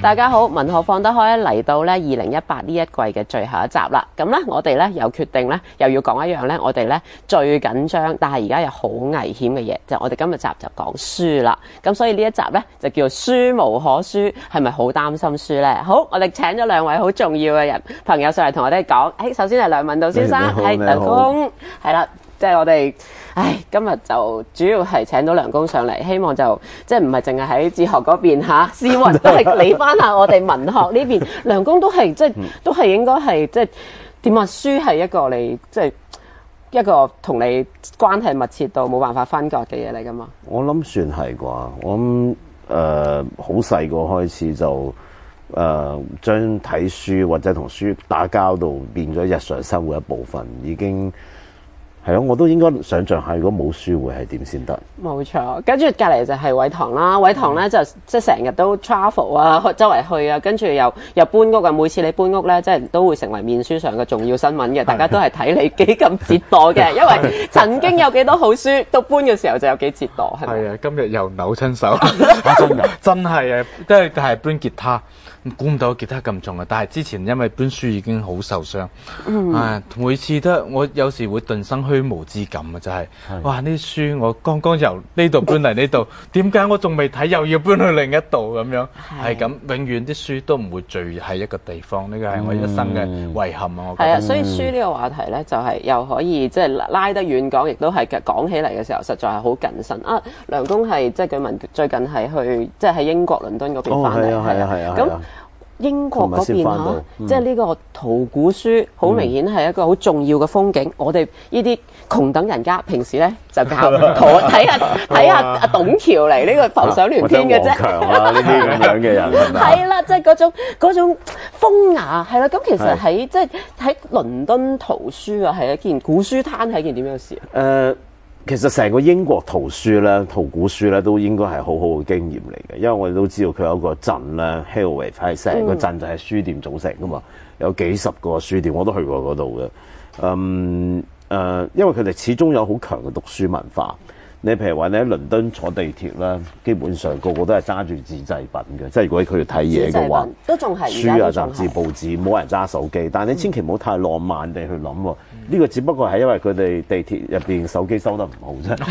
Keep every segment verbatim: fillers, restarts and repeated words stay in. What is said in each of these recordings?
大家好，文學放得開咧嚟到咧二零一八呢一季嘅最後一集啦。咁咧我哋咧又決定咧又要講一樣咧，我哋咧最緊張，但係而家又好危險嘅嘢，就係我哋今日集就講書啦。咁所以呢一集咧就叫書無可輸，係咪好擔心輸咧？好，我哋請咗兩位好重要嘅人朋友上嚟同我哋講。誒，首先係梁文道先生，係梁公，係啦。即係我哋，唉，今日就主要係請到梁公上嚟，希望就即係唔係淨係喺哲學嗰邊嚇，思維都係理翻下我哋文學呢邊。梁公都係即係都係應該係即係點啊？書係一個你即係一個同你關係密切到冇辦法分割嘅嘢嚟㗎嘛？ 我諗算係啩，我諗誒好細個開始就誒、呃、將睇書或者同書打交道變咗日常生活一部分，已經。係咯，我都應該想像下，如果冇書會係點先得？ 冇錯，跟住隔離就係偉棠啦。偉棠咧就即係成日都 travel 啊，周圍去啊，跟住又又搬屋啊。每次你搬屋咧，即係都會成為面書上嘅重要新聞嘅。大家都係睇你幾咁折墮嘅，因為曾經有幾多好書，到搬嘅時候就有幾折墮。係係啊，今日又扭親手，真嘅真係啊，即係係搬吉他。估唔到吉他咁重啊！但係之前因為搬書已經好受傷，嗯、啊每次都我有時會頓生虛無之感啊！就係、是、哇呢啲書我剛剛由呢度搬嚟呢度，點解我仲未睇又要搬去另一度咁樣？係咁，永遠啲書都唔會聚喺一個地方，呢個係我一生嘅遺憾啊！我覺得係啊，所以書呢個話題咧，就係、是、又可以即係、就是、拉得遠講，亦都係講起嚟嘅時候，實在係好謹慎啊！梁公係即係據聞最近係去即係喺英國倫敦嗰邊翻嚟，係啊係啊咁。英國嗰邊嚇，嗯、即係呢個圖古書，好明顯係一個好重要嘅風景。嗯、我哋呢啲窮等人家，平時咧就靠睇下睇下阿董橋嚟呢個浮想聯翩嘅啫。 強啊！呢啲咁樣嘅人係啦，即係嗰種嗰種風雅係啦。咁其實喺即係喺倫敦圖書啊，係一件古書攤係一件點樣嘅事啊？ 誒、呃。其實成個英國圖書咧、圖古書咧，都應該係好好嘅經驗嚟嘅，因為我哋都知道佢有一個鎮咧 Hillway 係成個鎮就係書店組成噶嘛，有幾十個書店，我都去過嗰度嘅。嗯誒、呃，因為佢哋始終有好強嘅讀書文化。你譬如話你喺倫敦坐地鐵啦，基本上個個都係揸住紙製品嘅，即係如果佢要睇嘢嘅話， 都仲係書啊、雜誌、報紙，冇人揸手機。但係你千祈唔好太浪漫地去諗喎，呢、嗯、個只不過係因為佢哋地鐵入邊手機收得唔好啫。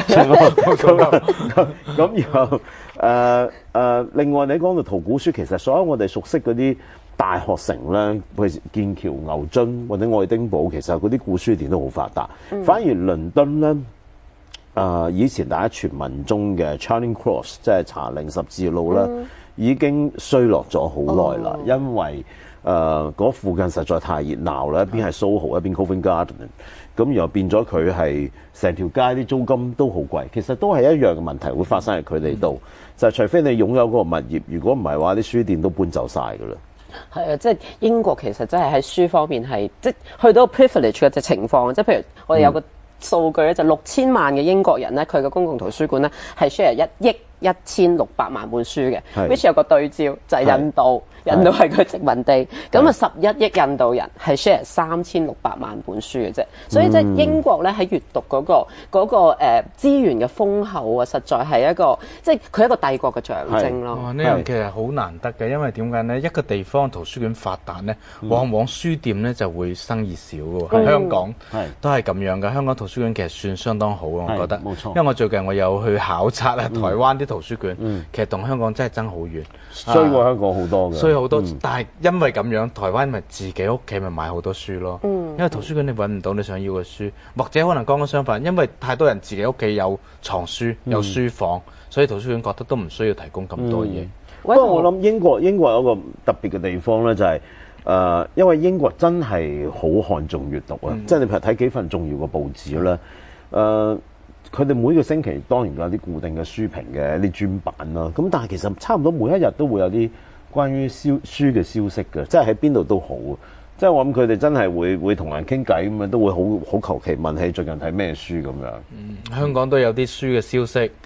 咁然後誒誒、呃呃，另外你講到圖古書，其實所有我哋熟悉嗰啲大學城咧，譬如劍橋、牛津或者愛丁堡，其實嗰啲古書店都好發達。嗯、反而倫敦咧。誒、呃、以前大家傳聞中嘅 Charing Cross 即係查靈十字路咧，嗯、已經衰落咗好耐啦，哦、因為誒嗰、呃、附近實在太熱鬧啦，一邊係 Soho，一邊 Covent Garden，咁然後變咗佢係成條街啲租金都好貴，其實都係一樣嘅問題會發生喺佢哋度，嗯、就係除非你擁有嗰個物業，如果唔係話啲書店都搬走晒㗎啦。 係啊，即係英國其實真係喺書方面係即係去到 privilege 嘅隻情況，即係譬如我哋有個。嗯數據咧就六千萬嘅英國人咧，佢嘅公共圖書館咧係 share 一億一千六百萬本書嘅 which 有個對照就係、是、印度，是印度係佢殖民地，咁啊十一億印度人係 share 三千六百萬本書嘅啫，所以即係英國咧喺閱讀嗰、那個嗰、那個誒資源嘅豐厚啊，實在係一個即係佢一個帝國嘅象徵咯。 哇！呢樣其實好難得嘅，因為點解咧？一個地方圖書館發達咧，往往書店咧就會生意少嘅喎。喺、嗯、香港都係咁樣嘅，香港圖書館其實算相當好啊，我覺得。冇錯。因為我最近我有去考察啊，台灣啲圖書館，嗯、其實同香港真係爭好遠， 衰過香港好多嘅。 衰好多，嗯、但係因為咁樣，台灣咪自己屋企咪買好多書咯。嗯、因為圖書館你揾唔到你想要嘅書，或者可能剛剛相反，因為太多人自己屋企有藏書、有書房，嗯、所以圖書館覺得都唔需要提供咁多嘢。 不過、嗯、我諗英國英國有一個特別嘅地方咧，就係、是。誒、呃，因為英國真係好看重閱讀啊！嗯、即係你譬如睇幾份重要嘅報紙咧，誒、呃，佢哋每個星期當然有啲固定嘅書評嘅一啲專版啦。咁但係其實差唔多每一日都會有啲關於書書嘅消息嘅，即係喺邊度都好。即係我諗佢哋真係會會同人傾偈咁樣，都會好好求其問起最近睇咩書咁樣。 嗯，香港都有啲書嘅消息。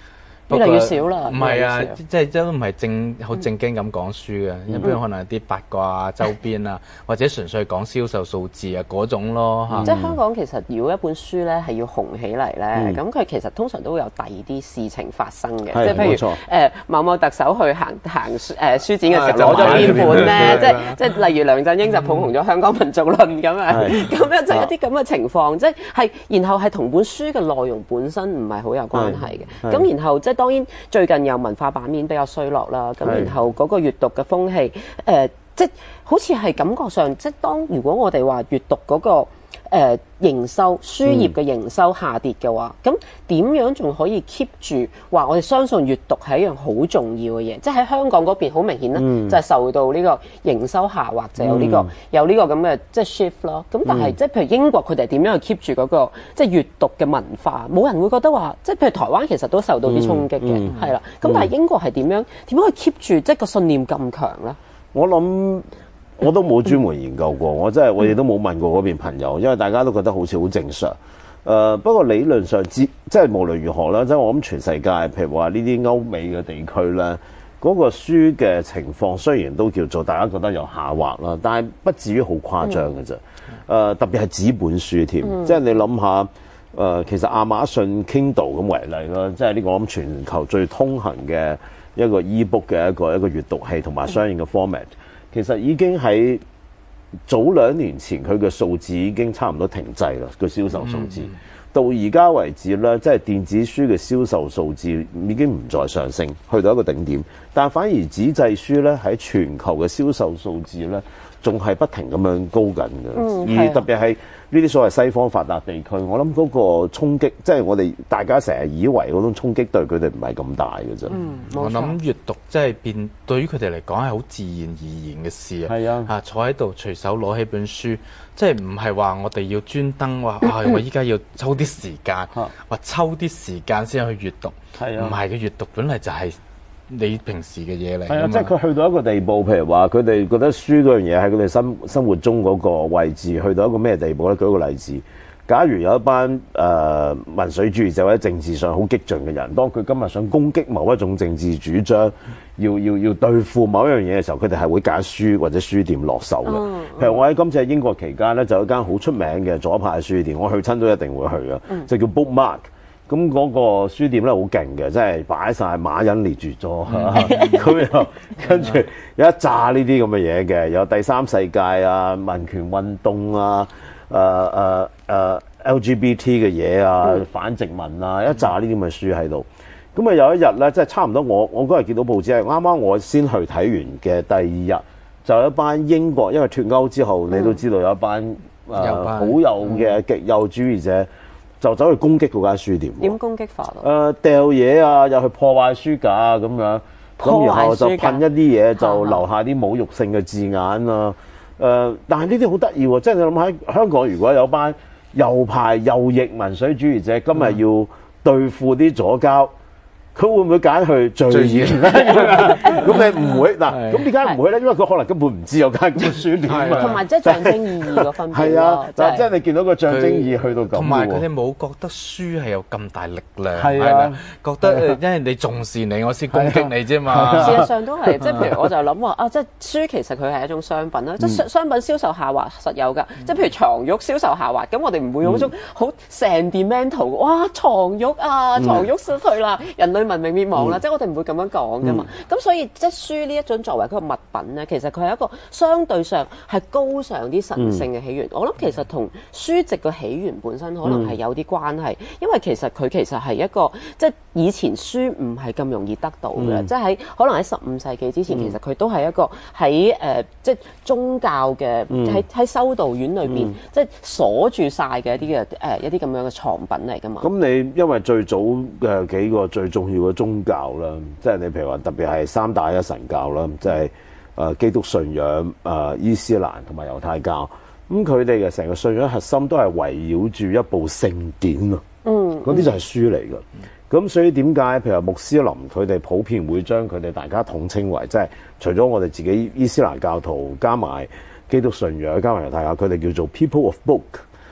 越嚟越少啦。 唔係啊， 越嚟越少即係都唔係正好正經咁講書嘅，一般可能有啲八卦啊、周邊啊，或者純粹講銷售數字啊嗰種咯嚇。 即係香港其實如果一本書咧係要紅起嚟咧，咁佢、嗯、其實通常都會有第二啲事情發生嘅，即係譬如誒、呃、某某特首去行行誒書、呃、書展嘅時候攞咗邊本咧，即係即係例如梁振英就捧紅咗《香港民族論》咁樣，咁樣就一啲咁嘅情況，即係然後係同本書嘅內容本身唔係好有關係嘅，咁然後即係當然最近有文化版面比較衰落啦，咁然後嗰個閱讀嘅風氣誒、呃，即係好似係感覺上，即係當如果我哋話閱讀嗰、嗰個誒、呃、營收書業嘅營收下跌嘅話，咁點、嗯、樣仲可以 keep 住話我哋相信閱讀係一樣好重要嘅嘢？即係喺香港嗰邊好明顯啦，嗯、就係受到呢個營收下滑就有呢、呢個、嗯、有呢個咁嘅即係 shift 咯。咁但係、嗯、即係譬如英國佢哋點樣去 keep 住嗰個即係閱讀嘅文化？冇人會覺得話，即係譬如台灣其實都受到啲衝擊嘅，係啦、嗯。咁、嗯、但係英國係點樣點樣去 keep 住即係個信念咁強咧？ 我諗。我都冇專門研究過，我真係我亦都冇問過嗰邊朋友，因為大家都覺得好似好正常。誒、呃、不過理論上之即係無論如何啦，即係我諗全世界，譬如話呢啲歐美嘅地區咧，嗰、那個書嘅情況雖然都叫做大家覺得有下滑啦，但係不至於好誇張嘅啫。誒、呃、特別係紙本書添，嗯、即係你諗下誒、呃，其實亞馬遜 Kindle 咁為例啦，即係呢個我諗全球最通行嘅一個 e-book 嘅一個一個閱讀器同埋相應嘅 format。其實已經喺早兩年前，佢嘅數字已經差唔多停滯啦。個銷售數字、嗯、到而家為止咧，即係電子書嘅銷售數字已經唔再上升，去到一個頂點。但反而紙質書咧喺全球嘅銷售數字咧，仲係不停咁樣高緊嘅。嗯、而特別係呢啲所謂西方發達地區，我諗嗰個衝擊，即係我哋大家成日以為嗰種衝擊對佢哋唔係咁大嘅啫。 嗯、 我諗閱讀即係變對於佢哋嚟講係好自然而然嘅事啊。 係啊， 啊坐喺度隨手攞起本書，即係唔係話我哋要專登話啊，我依家要抽啲時間，話抽啲時間先去閱讀。係啊，唔係嘅，閱讀本嚟就係你平時嘅嘢嚟。係啊， 即係佢去到一個地步，譬如話佢哋覺得書嗰樣嘢喺佢哋生生活中嗰個位置，去到一個咩地步咧？舉個例子，假如有一班誒、呃、民粹主義者或者政治上好激進嘅人，當佢今日想攻擊某一種政治主張，要要要對付某一樣嘢嘅時候，佢哋係會揀書或者書店落手嘅。嗯嗯、譬如我喺今次喺英國期間咧，就有一間好出名嘅左派書店，我去親都一定會去嘅，嗯、就叫 Bookmark。咁嗰個書店咧好勁嘅，即係擺晒馬恩列住咗，咁又跟住有一紮呢啲咁嘅嘢嘅，有第三世界啊、民權運動啊、誒誒誒 L G B T 嘅嘢啊、嗯、反殖民啊，一紮呢啲咁嘅書喺度。咁啊有一日咧，即係差唔多我我嗰日見到報紙係啱啱我先去睇完嘅第二日，就有一班英國因為脫歐之後，嗯、你都知道有一班誒好、呃、右嘅極右主義者。就走去攻擊嗰間書店。 點攻擊法啊？ 誒掉嘢啊，又去破壞書架啊咁樣。咁然後就噴一啲嘢，就留下啲侮辱性嘅字眼啊。誒、呃，但係呢啲好得意喎，即係你諗喺香港，如果有班右派右翼民粹主義者今日要對付啲左膠。佢會唔會揀去最嚴咧？咁你唔會嗱，咁點解唔會咧？因為佢可能根本唔知有間咁嘅書店， 同埋即係象徵意義個分別。 係啊，就即係你見到個象徵意義去到咁。 同埋佢哋冇覺得書係有咁大力量，係咪？覺得因為你重視你，我先攻擊你啫嘛。 事實上都係，即係譬如我就諗話啊，即係書其實佢係一種商品啦，即係商品銷售下滑實有㗎。即係譬如床褥銷售下滑，咁我哋唔會用嗰種好 sentimental，哇床褥啊，床褥失去啦，人類文明滅亡啦，嗯、即係我哋唔會咁樣講噶嘛。咁、嗯、所以即係書呢一種作為佢個物品咧，其實佢係一個相對上係高尚啲神聖嘅起源。嗯、我諗其實同書籍嘅起源本身可能係有啲關係，嗯、因為其實佢其實係一個即係以前書唔係咁容易得到嘅，嗯、即係喺可能喺十五世紀之前，嗯、其實佢都係一個喺誒、呃、即係宗教嘅喺喺修道院裏邊、嗯、即係鎖住晒嘅一啲嘅誒一啲咁樣嘅藏品嚟噶嘛。 咁你因為最早嘅幾個最重要嘅宗教啦，即係你譬如話特別係三大一神教啦，即係誒基督信仰、誒、呃、伊斯蘭同埋猶太教，咁佢哋嘅成個信仰核心都係圍繞住一部聖典啊，嗯，嗰啲就係書嚟㗎。咁、嗯、所以點解譬如話穆斯林佢哋普遍會將佢哋大家統稱為，即係除咗我哋自己伊斯蘭教徒加埋基督信仰加埋猶太教，佢哋叫做 People of Book。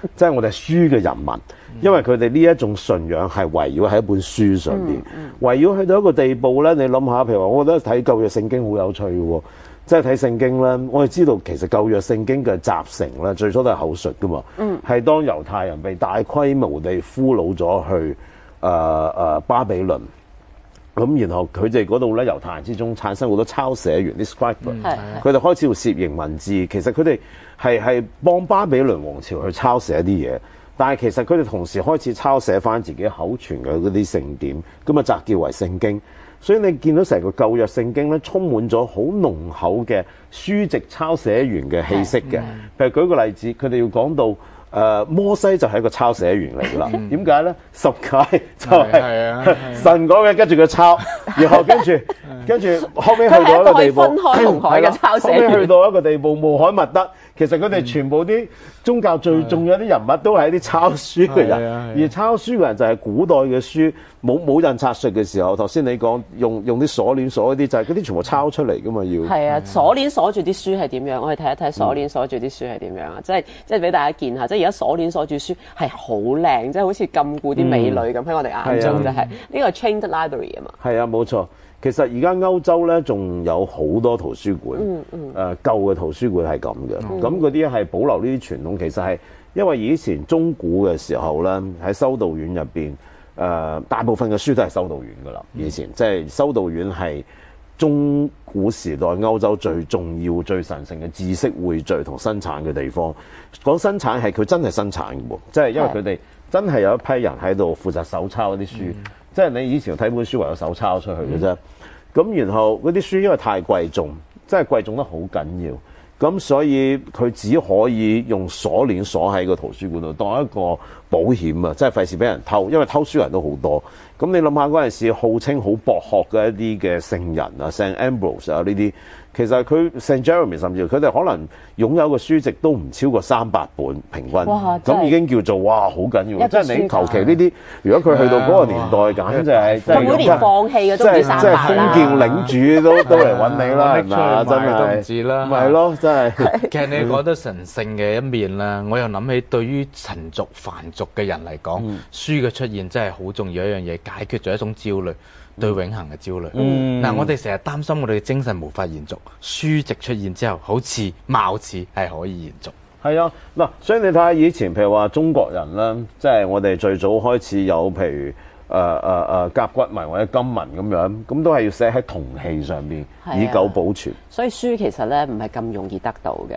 即係我哋書嘅人民，因為佢哋呢一種信仰係圍繞喺一本書上邊，圍繞去到一個地步咧。你諗下，譬如話，我覺得睇舊約聖經好有趣嘅喎。即係睇聖經咧，我哋知道其實舊約聖經嘅集成咧，最初都係口述噶嘛。嗯，係當猶太人被大規模地俘虜咗去誒誒、呃呃、巴比倫，咁然後佢哋嗰度咧，猶太人之中產生好多抄寫員啲 scribe，佢哋開始要攝形文字。其實佢哋係係幫巴比倫王朝去抄寫啲嘢，但係其實佢哋同時開始抄寫翻自己口傳嘅嗰啲聖典，咁啊集結為聖經。所以你見到成個舊約聖經咧，充滿咗好濃厚嘅書籍抄寫員嘅氣息嘅。譬如舉個例子，佢哋要講到誒、呃、摩西就係一個抄寫員嚟啦。點解咧？十誡就係神講嘅，跟住佢抄，然後跟住跟住後尾去到一個地步， 分開紅海嘅抄寫員， 後尾去到一個地步，穆罕默德。其實佢哋全部啲宗教最重要啲人物都係一啲抄書嘅人，而抄書嘅人就係古代嘅書冇冇印刷術嘅時候，頭先你講用用啲鎖鏈鎖嗰啲，就係嗰啲全部抄出嚟噶嘛要。 係啊，鎖鏈鎖住啲書係點樣？我哋睇一睇鎖鏈鎖住啲書係點樣啊！即係即係俾大家見下，即係而家鎖鏈鎖住書係好靚，即係好似禁錮啲美女咁喺、嗯、我哋眼中就係、是、呢、嗯、個 chained library 啊嘛。係啊，冇錯。其實而家歐洲咧仲有好多圖書館，誒、嗯嗯呃、舊嘅圖書館係咁嘅，咁嗰啲係保留呢啲傳統。其實係因為以前中古嘅時候咧，喺修道院入邊，誒、呃、大部分嘅書都係修道院噶啦。以前即係、就是、修道院係中古時代歐洲最重要、最神聖嘅知識匯聚同生產嘅地方。講生產係佢真係生產嘅喎，即、就、係、是、因為佢哋真係有一批人喺度負責手抄嗰啲書。嗯即係你以前睇本書唯有手抄出去嘅啫，咁、嗯、然後嗰啲書因為太貴重，真係貴重得好緊要，咁所以佢只可以用鎖鏈鎖喺個圖書館度當一個保險啊！即係費事俾人偷，因為偷書人都好多。咁你諗下嗰陣時號稱好博學嘅一啲嘅聖人啊，聖 Ambrose 啊呢啲，其實佢聖 Jeremy 甚至佢哋可能擁有嘅書籍都唔超過三百本平均，咁已經叫做哇好緊要。即係你求其呢啲，如果佢去到嗰個年代，簡直係佢每年放棄嘅都唔止三百啦。 即係封建領主都都嚟揾你啦，係嘛？真係都唔知啦。 咪係咯，真係。 其實你講得神聖嘅一面啦，我又諗起對於塵族凡族嘅人嚟講，嗯、書嘅出現真係好重要一樣嘢，解決咗一種焦慮。對永恆嘅焦慮。嗱、嗯，我哋成日擔心我哋嘅精神無法延續，書籍出現之後，好似貌似係可以延續。 係啊，嗱，所以你睇下以前，譬如話中國人啦，即係我哋最早開始有譬如誒誒誒甲骨文或者金文咁樣，咁都係要寫喺銅器上邊，以久保存。 所以書其實咧唔係咁容易得到嘅。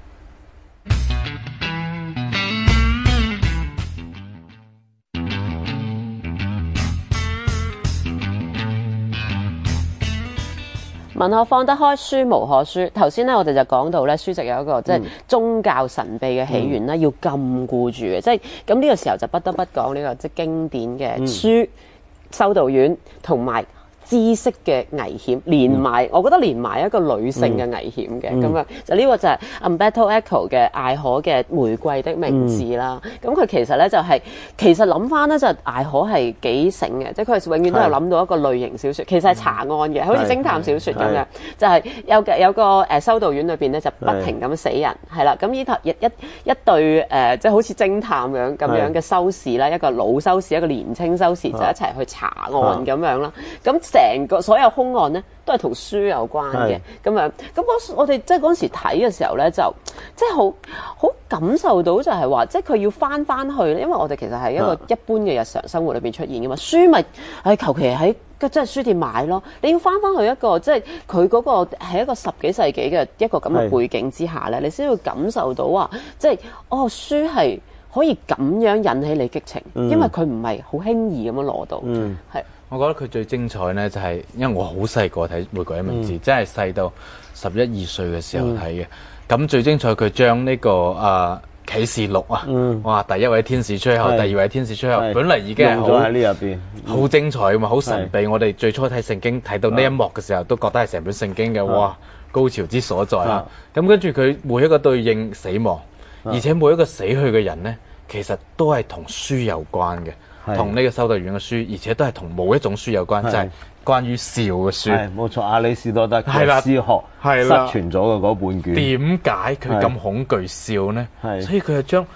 文學放得開，書無可書。頭先咧，我哋就講到咧，書籍有一個即係、就是、宗教神秘嘅起源啦、嗯，要禁錮住嘅。即係咁呢個時候就不得不講呢、這個即係、就是、經典嘅書、嗯、修道院同埋知識嘅危險，連埋、嗯、我覺得連埋一個女性嘅危險嘅咁、嗯、樣。就呢個就係 Umberto Eco 嘅艾可嘅玫瑰的名字啦。咁、嗯、佢其實咧就係、是、其實諗翻咧就艾可係幾醒嘅，即係佢係永遠都有諗到一個類型小說，其實係查案嘅，好似偵探小說咁樣。就係、是、有嘅有個誒修道院裏邊咧就不停咁死人，係啦。咁呢頭一一一對誒即係好似偵探樣咁樣嘅修士啦，一個老修士一個年青修士就一齊去查案咁樣啦。咁成個所有兇案咧，都係同書有關嘅咁樣。咁我哋即係嗰陣時睇嘅時候咧，就即係好好感受到就係話，即係佢要翻翻去，因為我哋其實係一個一般嘅日常生活裏邊出現嘅嘛。書咪係求其喺即係書店買咯。你要翻翻去一個即係佢嗰個係一個十幾世紀嘅一個咁嘅背景之下咧，你先會感受到話，即係哦書係可以咁樣引起你激情，嗯、因為佢唔係好輕易咁樣攞到，係、嗯。 我覺得佢最精彩咧，就係、是、因為我好細個睇《玫瑰的名字》嗯，真係細到十一二歲嘅時候睇嘅。咁、嗯、最精彩佢將呢個啊啟示錄啊、嗯，哇！第一位天使吹口，第二位天使吹口，本嚟已經係好喺呢入邊，好精彩㗎嘛，好神秘。我哋最初睇聖經睇到呢一幕嘅時候，都覺得係成本聖經嘅哇高潮之所在啦。咁跟住佢每一個對應死亡，而且每一個死去嘅人咧，其實都係同書有關嘅。同呢個修道院嘅書，而且都係同冇一種書有關，就係、是、關於笑嘅書。係冇錯，亞里士多德嘅詩學失傳咗嘅嗰本卷。點解佢咁恐懼笑呢？所以佢就將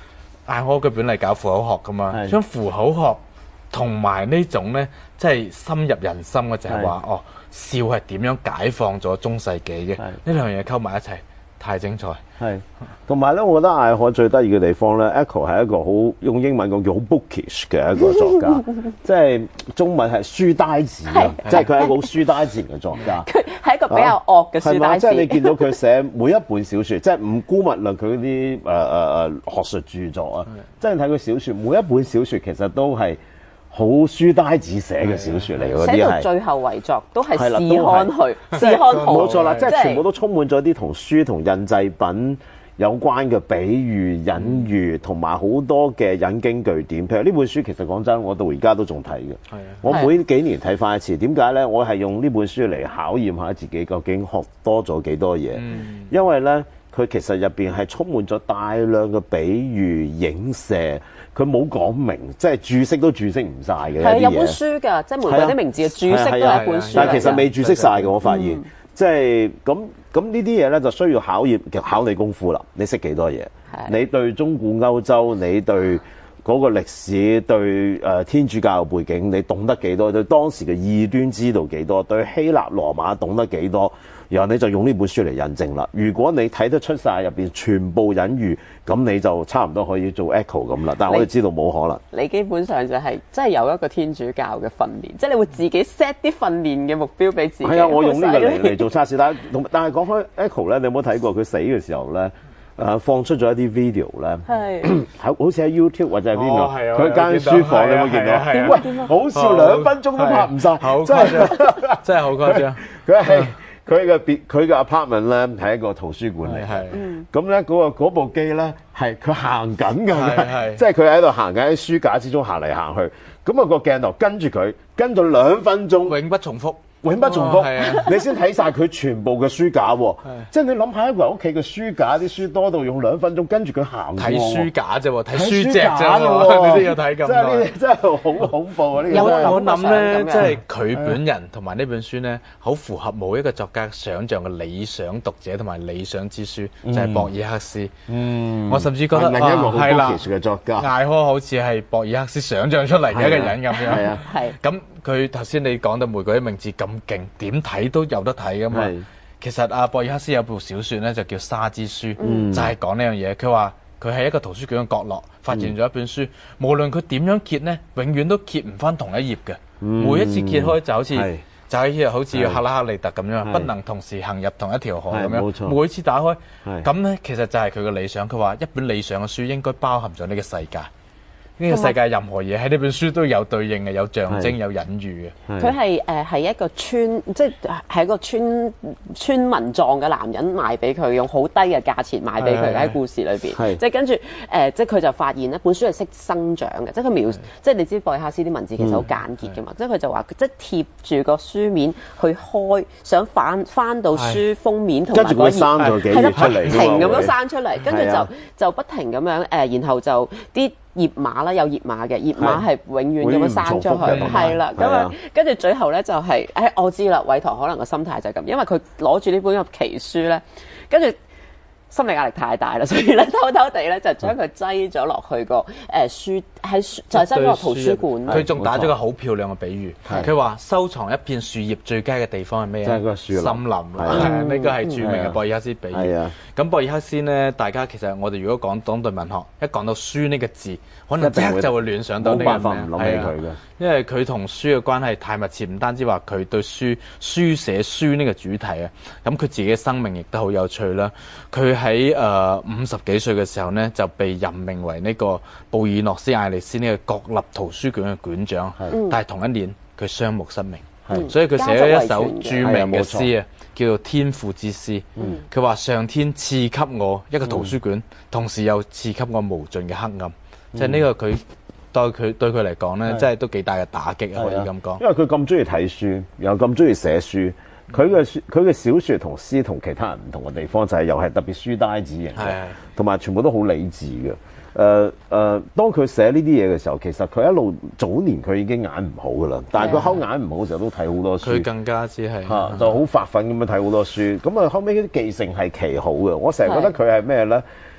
艾可佢本嚟搞符口學噶嘛，將符口學同埋呢種咧，即係深入人心嘅就係話哦，笑係點樣解放咗中世紀嘅？呢兩樣嘢溝埋一齊，太精彩。 係，同埋咧，我覺得艾可最得意嘅地方咧 ，Echo 係一個好用英文講叫好 bookish 嘅一個作家，即係中文係書呆子啊，即係佢係一個好書呆子嘅作家。 佢係一個比較惡嘅書呆子。 即係你見到佢寫每一本小説，即係唔姑勿論佢嗰啲誒誒誒學術著作啊，即係睇佢小説，每一本小説其實都係好書呆子寫嘅小説嚟，嗰啲係。 寫到最後遺作都係試刊去，試刊好。 冇錯啦，即係全部都充滿咗啲同書同印製品有關嘅比喻、隱喻，同埋好多嘅引經據典。譬如呢本書，其實講真，我到而家都仲睇嘅。係啊，我每幾年睇翻一次。點解咧？我係用呢本書嚟考驗下自己，究竟學多咗幾多嘢。嗯、因為咧，佢其實入邊係充滿咗大量嘅比喻、影射。佢冇講明，即係注釋都注釋唔晒嘅。 係有本書㗎，即係玫瑰的名字嘅注釋都係一本書。 但係其實未注釋晒嘅，我發現。嗯、即係咁咁呢啲嘢咧，就需要考驗考你功夫啦。你識幾多嘢？你對中古歐洲，你對嗰個歷史，對誒、呃、天主教嘅背景，你懂得幾多？對當時嘅異端知道幾多？對希臘羅馬懂得幾多？然後你就用呢本書嚟印證啦。如果你睇得出晒入邊全部隱喻，咁你就差唔多可以做 Echo 咁啦。但係我哋知道冇可能。 你基本上就係真係有一個天主教嘅訓練，即係你會自己 set 啲訓練嘅目標俾自己。 係啊，我用呢個嚟嚟做測試。但係同但係講開 Echo 咧，你有冇睇過佢死嘅時候咧？誒放出咗一啲 video 咧，係好似喺 YouTube 或者係邊度？佢間書房你有冇見到？喂，好笑兩分鐘都拍唔晒，真係真係好誇張。 佢係佢嘅別佢嘅 apartment 咧係一個圖書館嚟，咁咧嗰個嗰部機咧係佢行緊㗎，即係佢喺度行緊喺書架之中行嚟行去，咁啊個鏡頭跟住佢跟咗兩分鐘， 永不重複。 永不重複，哦、你先睇晒佢全部嘅書架喎，即係你諗下一個人屋企嘅書架，啲書多到用兩分鐘跟住佢行睇書架啫喎，睇書隻啫喎，你都要睇咁耐， 真係呢啲真係好恐怖啊！呢有個我諗咧，即係佢本人同埋呢本書咧，好符合某一個作家想像嘅理想讀者同埋理想之書，嗯、就係博爾克斯。嗯，我甚至覺得另一個好傑出嘅作家， 艾可好似係博爾克斯想像出嚟嘅一個人咁樣。係啊，係咁。佢頭先你講到玫瑰的名字咁勁，點睇都有得睇噶嘛。是其實阿博爾克斯有部小説咧，就叫《沙之書》，嗯、就係講呢樣嘢。佢話佢喺一個圖書館嘅角落發現咗一本書，嗯、無論佢點樣揭呢，永遠都揭唔翻同一頁嘅。嗯、每一次揭開就好似是就係好似克拉克利特咁樣，是不能同時行入同一條河咁樣。冇錯，每次打開咁咧，其實就係佢嘅理想。佢話一本理想嘅書應該包含咗呢個世界。呢個世界任何嘢喺呢本書都有對應嘅，有象徵，有隱喻嘅。佢係誒係一個村，即係係一個村村民狀嘅男人賣俾佢，用好低嘅價錢賣俾佢喺故事裏邊。即係跟住誒，即係佢就發現咧，本書係識生長嘅，即係佢描，即係你知博爾克斯啲文字其實好簡潔嘅嘛。即係佢就話，即係貼住個書面去開，想翻翻到書封面同埋嗰頁，跟住佢生咗幾頁出嚟，不停咁樣生出嚟，跟住就就不停咁樣誒，然後就啲頁碼啦，有頁碼嘅頁碼係永遠咁樣生出去，係啦，咁啊，跟住最後咧就係、是，誒我知啦，偉棠可能個心態就係咁，因為佢攞住呢本奇書咧，跟住心理壓力太大啦，所以咧偷偷地咧就將佢擠咗落去個誒書喺就係擠咗落圖書館。 佢仲打咗個好漂亮嘅比喻，佢話收藏一片樹葉最佳嘅地方係咩啊？森林啦，呢個係著名嘅博爾克斯比喻。咁博爾克斯呢，大家其實我哋如果講當代文學，一講到書呢個字，可能即刻就會聯想到呢個名。冇辦法唔諗起佢嘅，因為佢同書嘅關係太密切，唔單止話佢對書書寫書呢個主題啊，咁佢自己嘅生命亦都好有趣啦。佢喺誒五十幾歲嘅時候呢，就被任命為呢個布爾諾斯艾利斯呢個國立圖書館嘅館長，嗯、但係同一年佢雙目失明，嗯、所以佢寫咗一首著名嘅詩啊，叫做《天賦之詩》。佢話、嗯、上天賜給我一個圖書館，嗯、同時又賜給我無盡嘅黑暗，即係呢個佢對佢對佢嚟講呢，真係都幾大嘅打擊啊！可以咁講， 因為佢咁中意睇書，又咁中意寫書。佢嘅佢嘅小説同詩同其他人唔同嘅地方就係又係特別書呆子型嘅，同埋全部都好理智嘅。誒、呃、誒、呃，當佢寫呢啲嘢嘅時候，其實佢一路早年佢已經眼唔好噶啦，但係佢口眼唔好嘅時候都睇好多書。 佢更加之係嚇，就好發奮咁樣睇好多書。咁啊後尾啲記性係奇好嘅。我成日覺得佢係咩咧？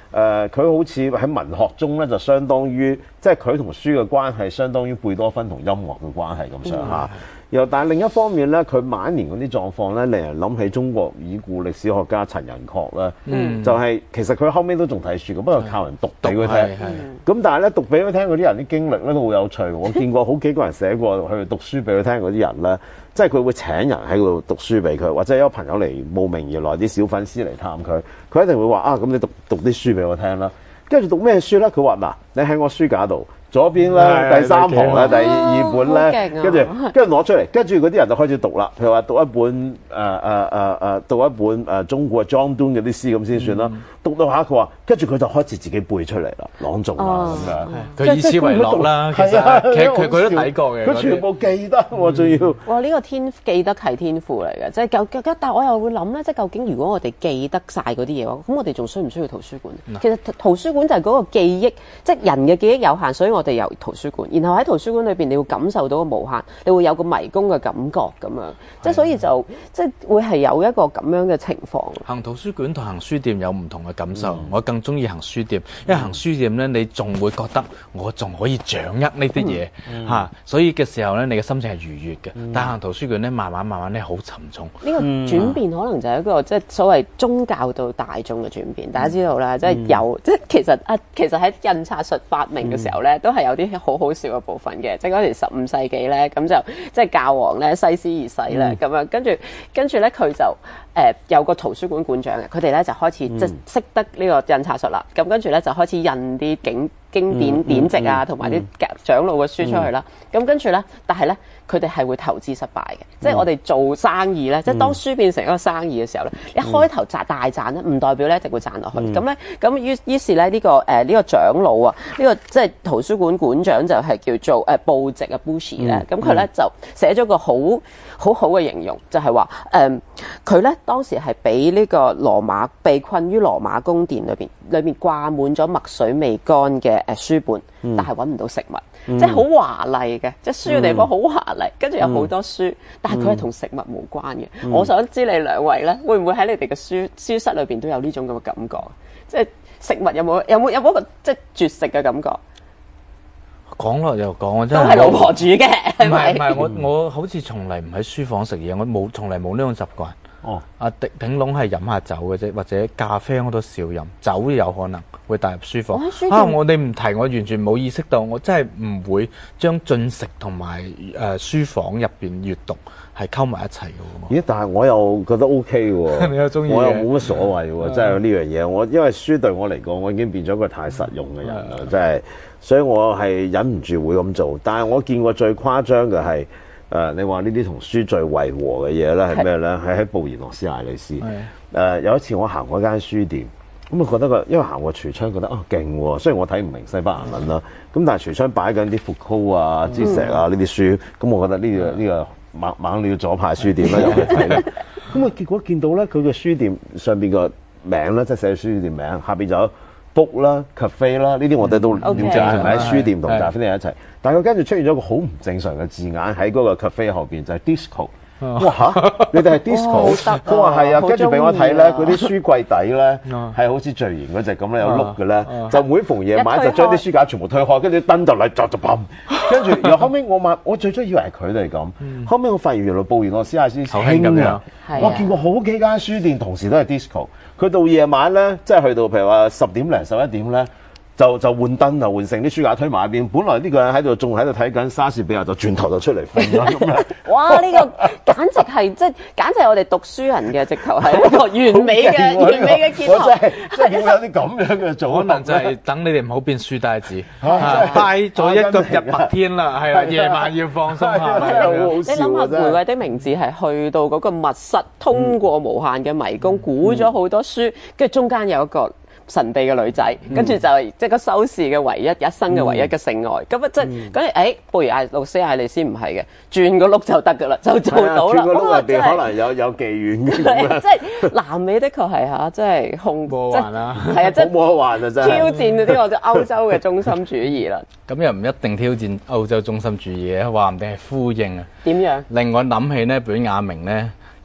誒佢好似喺文學中咧就相當於，即係佢同書嘅關係相當於貝多芬同音樂嘅關係咁上下。又但係另一方面咧，佢晚年嗰啲狀況咧，令人諗起中國已故歷史學家陳寅恪啦。嗯，就係、是、其實佢後尾都仲睇書嘅，不過靠人讀俾佢聽。咁但係咧讀俾佢聽嗰啲人啲經歷咧都好有趣。我見過好幾個人寫過去讀書俾佢聽嗰啲人咧，即係佢會請人喺度讀書俾佢，或者有朋友嚟慕名而來啲小粉絲嚟探佢，佢一定會話啊，咁你讀讀啲書俾我聽啦。跟住讀咩書咧？佢話嗱，你喺我書架度。左邊咧第三行咧第二本咧，跟住跟住攞出嚟，跟住嗰啲人就開始讀啦。譬如話讀一本誒誒誒誒讀一本誒、呃、中國嘅莊端嗰啲詩咁先算啦。嗯、讀到下佢話，跟住佢就開始自己背出嚟啦，朗誦啦咁樣。佢以此為樂啦，其實其實佢佢都睇過嘅。 佢全部記得喎，仲要。 哇！呢、呢個天記得係天賦嚟嘅，即係究竟，但係我又會諗咧，即係究竟如果我哋記得晒嗰啲嘢話，咁我哋仲需唔需要圖書館？嗯、其實圖書館就係嗰個記憶，即係人嘅記憶有限，所以我哋由圖書館，然後喺圖書館裏邊，你會感受到個無限，你會有個迷宮嘅感覺咁樣，即係所以就即係會係有一個咁樣嘅情況。 行圖書館同行書店有唔同嘅感受，嗯、我更中意行書店，因為行書店咧，你仲會覺得我仲可以掌握呢啲嘢嚇，所以嘅時候咧，你嘅心情係愉悅嘅。嗯、但係行圖書館咧，慢慢慢慢咧好沉重。 呢個轉變可能就係一個即係所謂宗教到大眾嘅轉變。大家知道啦，即係有即係其實啊，其實喺印刷術發明嘅時候咧，嗯、都係有啲好好笑嘅部分嘅。即係嗰時十五世紀咧，咁就即係教皇咧西斯二世咧咁樣，跟住跟住咧佢就誒、呃、有個圖書館館長嘅，佢哋咧就開始、嗯、即係識得呢個印刷術啦。咁跟住咧就開始印啲經經典典籍啊，同埋啲長老嘅書出去啦。咁、嗯、跟住咧，但係咧佢哋係會投資失敗嘅。嗯、即係我哋做生意咧，嗯、即係當書變成一個生意嘅時候咧，嗯、一開頭賺大賺咧，唔代表咧一定會賺落去。咁咧、嗯，咁於於是咧呢、呢個誒呢、呃呢個長老啊，呢、呢個即係圖書館館長就係叫做誒布席啊 Bushi 咧。咁佢咧就寫咗個好好好嘅形容，就係話誒佢咧當時係俾呢個羅馬被困於羅馬宮殿裏邊，裏面掛滿咗墨水未乾嘅誒書本，嗯、但係揾唔到食物，嗯、即係好華麗嘅，即係書嘅地方好華麗，跟住、嗯、有好多書，但係佢係同食物無關嘅。嗯、我想知你兩位咧，會唔會喺你哋嘅書書室裏邊都有呢種咁嘅感覺？即係食物有冇有冇有冇一個即係絕食嘅感覺？ 講落又講，我真係都係老婆煮嘅，係咪？ 唔係我我好似從嚟唔喺書房食嘢，我冇從嚟冇呢種習慣。哦，啊頂頂籠係飲下酒嘅啫，或者咖啡我都少飲，酒有可能會帶入書房。書啊，我哋唔提，我完全冇意識到，我真係唔會將進食同埋誒書房入邊閱讀係溝埋一齊嘅。 咦？但係我又覺得 OK 喎， 你又中意？ 我又冇乜所謂喎，真係呢樣嘢。我因為書對我嚟講，我已經變咗一個太實用嘅人啦，真係，所以我係忍唔住會咁做。但係我見過最誇張嘅係。誒、呃，你話呢啲同書最違和嘅嘢咧係咩咧？係喺布宜諾斯艾利斯。誒、呃，有一次我行嗰間書店，咁我覺得個，因為行過櫥窗覺得啊勁喎，雖然我睇唔明西班牙文啦，咁但係櫥窗擺緊啲福柯啊、芝石啊呢啲書，咁我覺得呢、這個呢、這個猛猛料左派書店啦，入去睇啦。咁啊結果見到咧，佢嘅書店上邊個名咧，即係寫書店名，下邊就有 book 啦、cafe 啦，呢啲我哋都了解係咪喺書店同咖啡店一齊？但係佢跟住出現咗個好唔正常嘅字眼喺嗰個 cafe 後邊，就係、是、disco。哇嚇！你哋係 disco？佢話係啊，跟住俾我睇咧，嗰啲書櫃底咧係好似序言嗰隻咁咧，有碌嘅咧，就每逢夜晚就將啲書架全部推開，跟住啲燈就嚟，就就砰！跟住然後後尾我問，我最初以為係佢哋咁，後尾我發現原來布宜諾斯艾利斯興咁樣。我見過好幾間書店同時都係 disco。佢到夜晚咧，即係去到譬如話十點零十一點咧。就就換燈啊，換成啲書架推埋一邊。本來呢個人喺度仲喺度睇緊莎士比亞，就轉頭就出嚟瞓啦咁樣。 哇！呢、這個簡直係即係簡直係我哋讀書人嘅，直頭係一個完美嘅完美嘅結合。 真係真係點會有啲咁樣嘅做？ 可能就係等你哋唔好變書呆子，帶咗一個日白天啦，係啦，夜晚要放鬆下。 你諗下《玫瑰的名字》係去到嗰個密室，通過無限嘅迷宮，估咗好多書，跟住中間有一個神秘嘅女仔，跟住就係即係個收視嘅唯一一生嘅唯一嘅性愛，咁啊即係咁誒，布宜諾斯艾利斯唔係嘅，轉個碌就得噶啦，就做到啦。 轉個碌入邊可能有有妓院嘅， 即係南美的確係嚇，即係控魔幻啦， 係啊，即係魔幻啊，真係挑戰嗰啲我哋歐洲嘅中心主義啦。 咁又唔一定挑戰歐洲中心主義嘅，話唔定係呼應啊。 點樣？ 令我諗起呢，本雅明咧。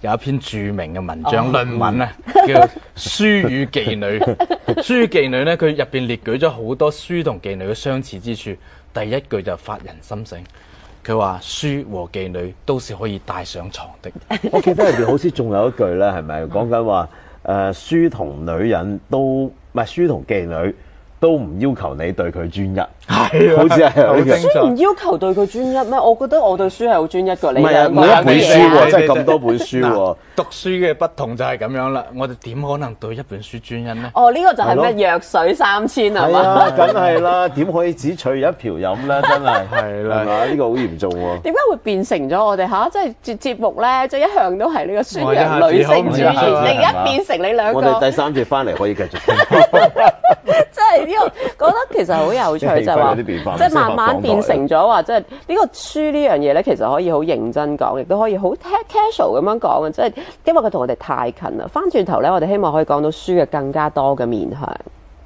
有一篇著名嘅文章、論文啊，叫《書與妓女》。書與妓女咧，佢入邊列舉咗好多書同妓女嘅相似之處。第一句就發人心醒，佢話書和妓女都是可以帶上床的。 我記得入邊好似仲有一句咧，係咪講緊話誒書同女人都唔係書同妓女都唔要求你對佢專一，係好似係好清書唔要求對佢專一咩？我覺得我對書係好專一㗎。你唔係啊，每一本書喎，真係咁多本書喎。 讀書嘅不同就係咁樣啦，我哋點可能對一本書專一呢？ 哦，呢、這個就係咩弱水三千係嘛？ 係啊，梗係啦，點可以只取一瓢飲咧？真係係啦， 係嘛？呢個好嚴重喎。 點解會變成咗我哋吓？即係節節目咧，即係一向都係呢個宣揚女性主義，你而家變成你兩個。 我哋第三節翻嚟可以繼續傾。 即係呢個覺得其實好有趣，就係話，即係慢慢變成咗話，即係呢個書呢樣嘢咧，其實可以好認真講，亦都可以好 casual 咁樣講嘅，即係因為佢同我哋太近啦。翻轉頭咧，我哋希望可以講到書嘅更加多嘅面向。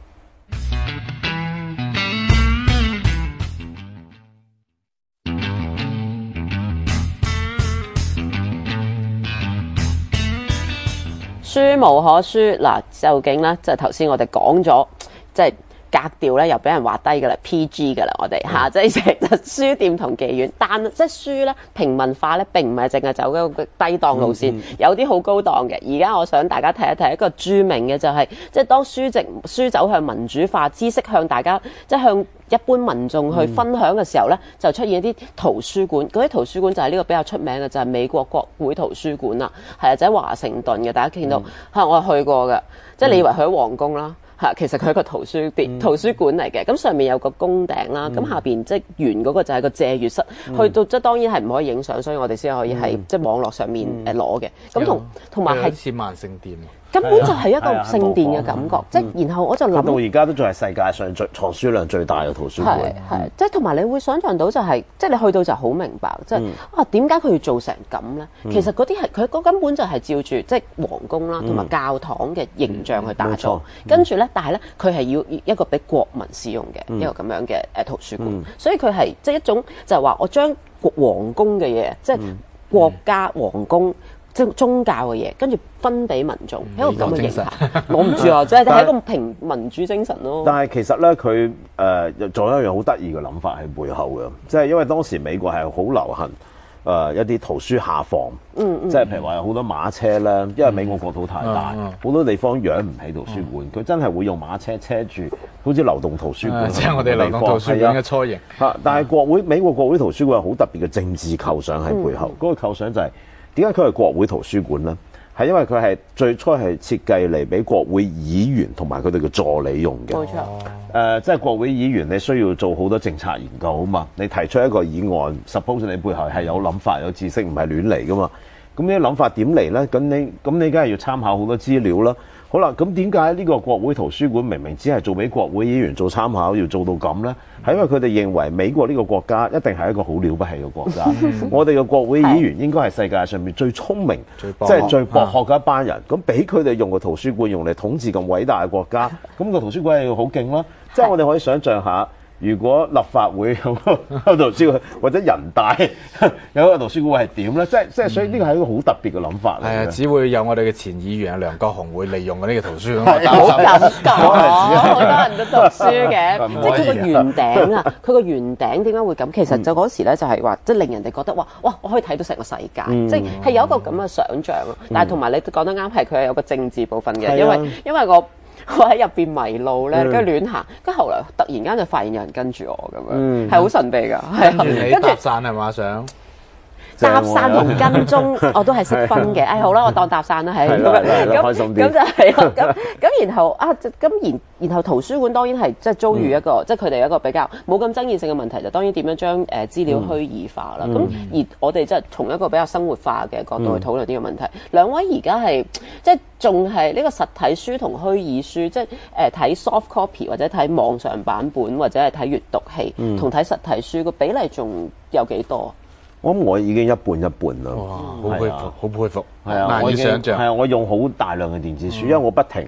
書無可書嗱，究竟咧，即係頭先我哋講咗，即係格調咧又俾人畫低㗎啦 ，P G 㗎啦，我哋嚇，即係其實書店同妓院，但即係書咧平民化咧並唔係淨係走嗰個低檔路線，嗯嗯、有啲好高檔嘅。而家我想大家睇一睇一個著名嘅就係、是，即係當書籍書走向民主化，知識向大家即係向一般民眾去分享嘅時候咧，嗯、就出現一啲圖書館。嗰啲圖書館就係呢個比較出名嘅，就係、是、美國國會圖書館啦，係啊，就喺華盛頓嘅。大家見到嚇、嗯啊，我係去過嘅，即係你以為去咗皇宮啦。係，其實佢係一個圖書店、嗯、圖書館嚟嘅。咁上面有個宮頂啦，咁、嗯、下邊即係圓嗰個就係個借閲室。嗯、去到即係當然係唔可以影相，所以我哋先可以喺、嗯、即係網絡上面誒攞嘅。咁同同埋係似萬聖殿。 根本就係一個聖殿嘅感覺，即係、嗯、然後我就諗到而家都仲係世界上最藏書量最大嘅圖書館。 係即係同埋你會想像到就係、是，即係你去到就好明白，即係、嗯、啊點解佢要做成咁咧？嗯、其實嗰啲係佢嗰根本就係照住即係皇宮啦，同埋教堂嘅形象去打造。嗯、跟住咧，但係咧佢係要一個俾國民使用嘅、嗯、一個咁樣嘅誒圖書館，嗯、所以佢係即係一種就係話我將皇宮嘅嘢，即係國家皇宮。即係宗教嘅嘢，跟住分俾民眾，一個咁嘅形象。我唔知啊，即係係一個平民主精神咯。 但係其實咧，佢誒仲有一樣好得意嘅諗法喺背後嘅，即係因為當時美國係好流行誒、呃、一啲圖書下放，嗯嗯、即係譬如話有好多馬車咧，因為美國國土太大，好、嗯嗯、多地方養唔起圖書館，佢、嗯、真係會用馬車車住，好似流動圖書館。 即係、嗯、我哋流動圖書館嘅雛形。 嚇！但係國會美國國會圖書館有好特別嘅政治構想喺背後，嗰、嗯、個構想就係、是。點解佢係國會圖書館呢？係因為佢係最初係設計嚟俾國會議員同埋佢哋嘅助理用嘅。冇錯。誒、呃，即係國會議員你需要做好多政策研究啊嘛。你提出一個議案 ，suppose 你背後係有諗法、有知識，唔係亂嚟噶嘛。咁呢啲諗法點嚟呢？咁你咁你梗係要參考好多資料啦。好啦，咁點解呢個國會圖書館明明只係做俾國會議員做參考，要做到咁呢？係因為佢哋認為美國呢個國家一定係一個好了不起嘅國家。我哋嘅國會議員應該係世界上面最聰明、即係最博學嘅一班人。咁俾佢哋用個圖書館用嚟統治咁偉大嘅國家，咁個圖書館係要好勁啦。即係我哋可以想像下。如果立法會有個圖書館，或者人大有個圖書館係點咧？即係即係，所以呢個係一個好特別嘅諗法嚟嘅。 係啊，只會有我哋嘅前議員啊梁國雄會利用嘅呢個圖書館。 唔好咁講，好多人都讀書嘅，即係佢個圓頂啊！佢個圓頂點解會咁？其實就嗰時咧就係話，即係令人哋覺得哇哇，我可以睇到成個世界，即係係有一個咁嘅想像咯。但係同埋你講得啱，係佢係有個政治部分嘅，因為因為我。我喺入邊迷路咧，跟住亂行，跟住後來突然間就發現有人跟住我咁樣，係好神秘㗎，係跟住你搭訕係嘛想？ 搭訕同跟蹤我都係識分嘅，誒好啦，我當搭訕啦，係咁樣， 開心啲。 咁就係咯，咁咁然後啊，咁然然後圖書館當然係即係遭遇一個，即係佢哋一個比較冇咁爭議性嘅問題，就當然點樣將誒資料虛擬化啦。咁而我哋即係從一個比較生活化嘅角度去討論呢個問題。兩位而家係即係仲係呢個實體書同虛擬書，即係誒睇 soft copy 或者睇網上版本或者係睇閱讀器，同睇實體書個比例仲有幾多？ 我諗我已經一半一半啦， 好佩服，好佩服， 係啊， 難以想像。 係啊，我用好大量嘅電子書，因為我不停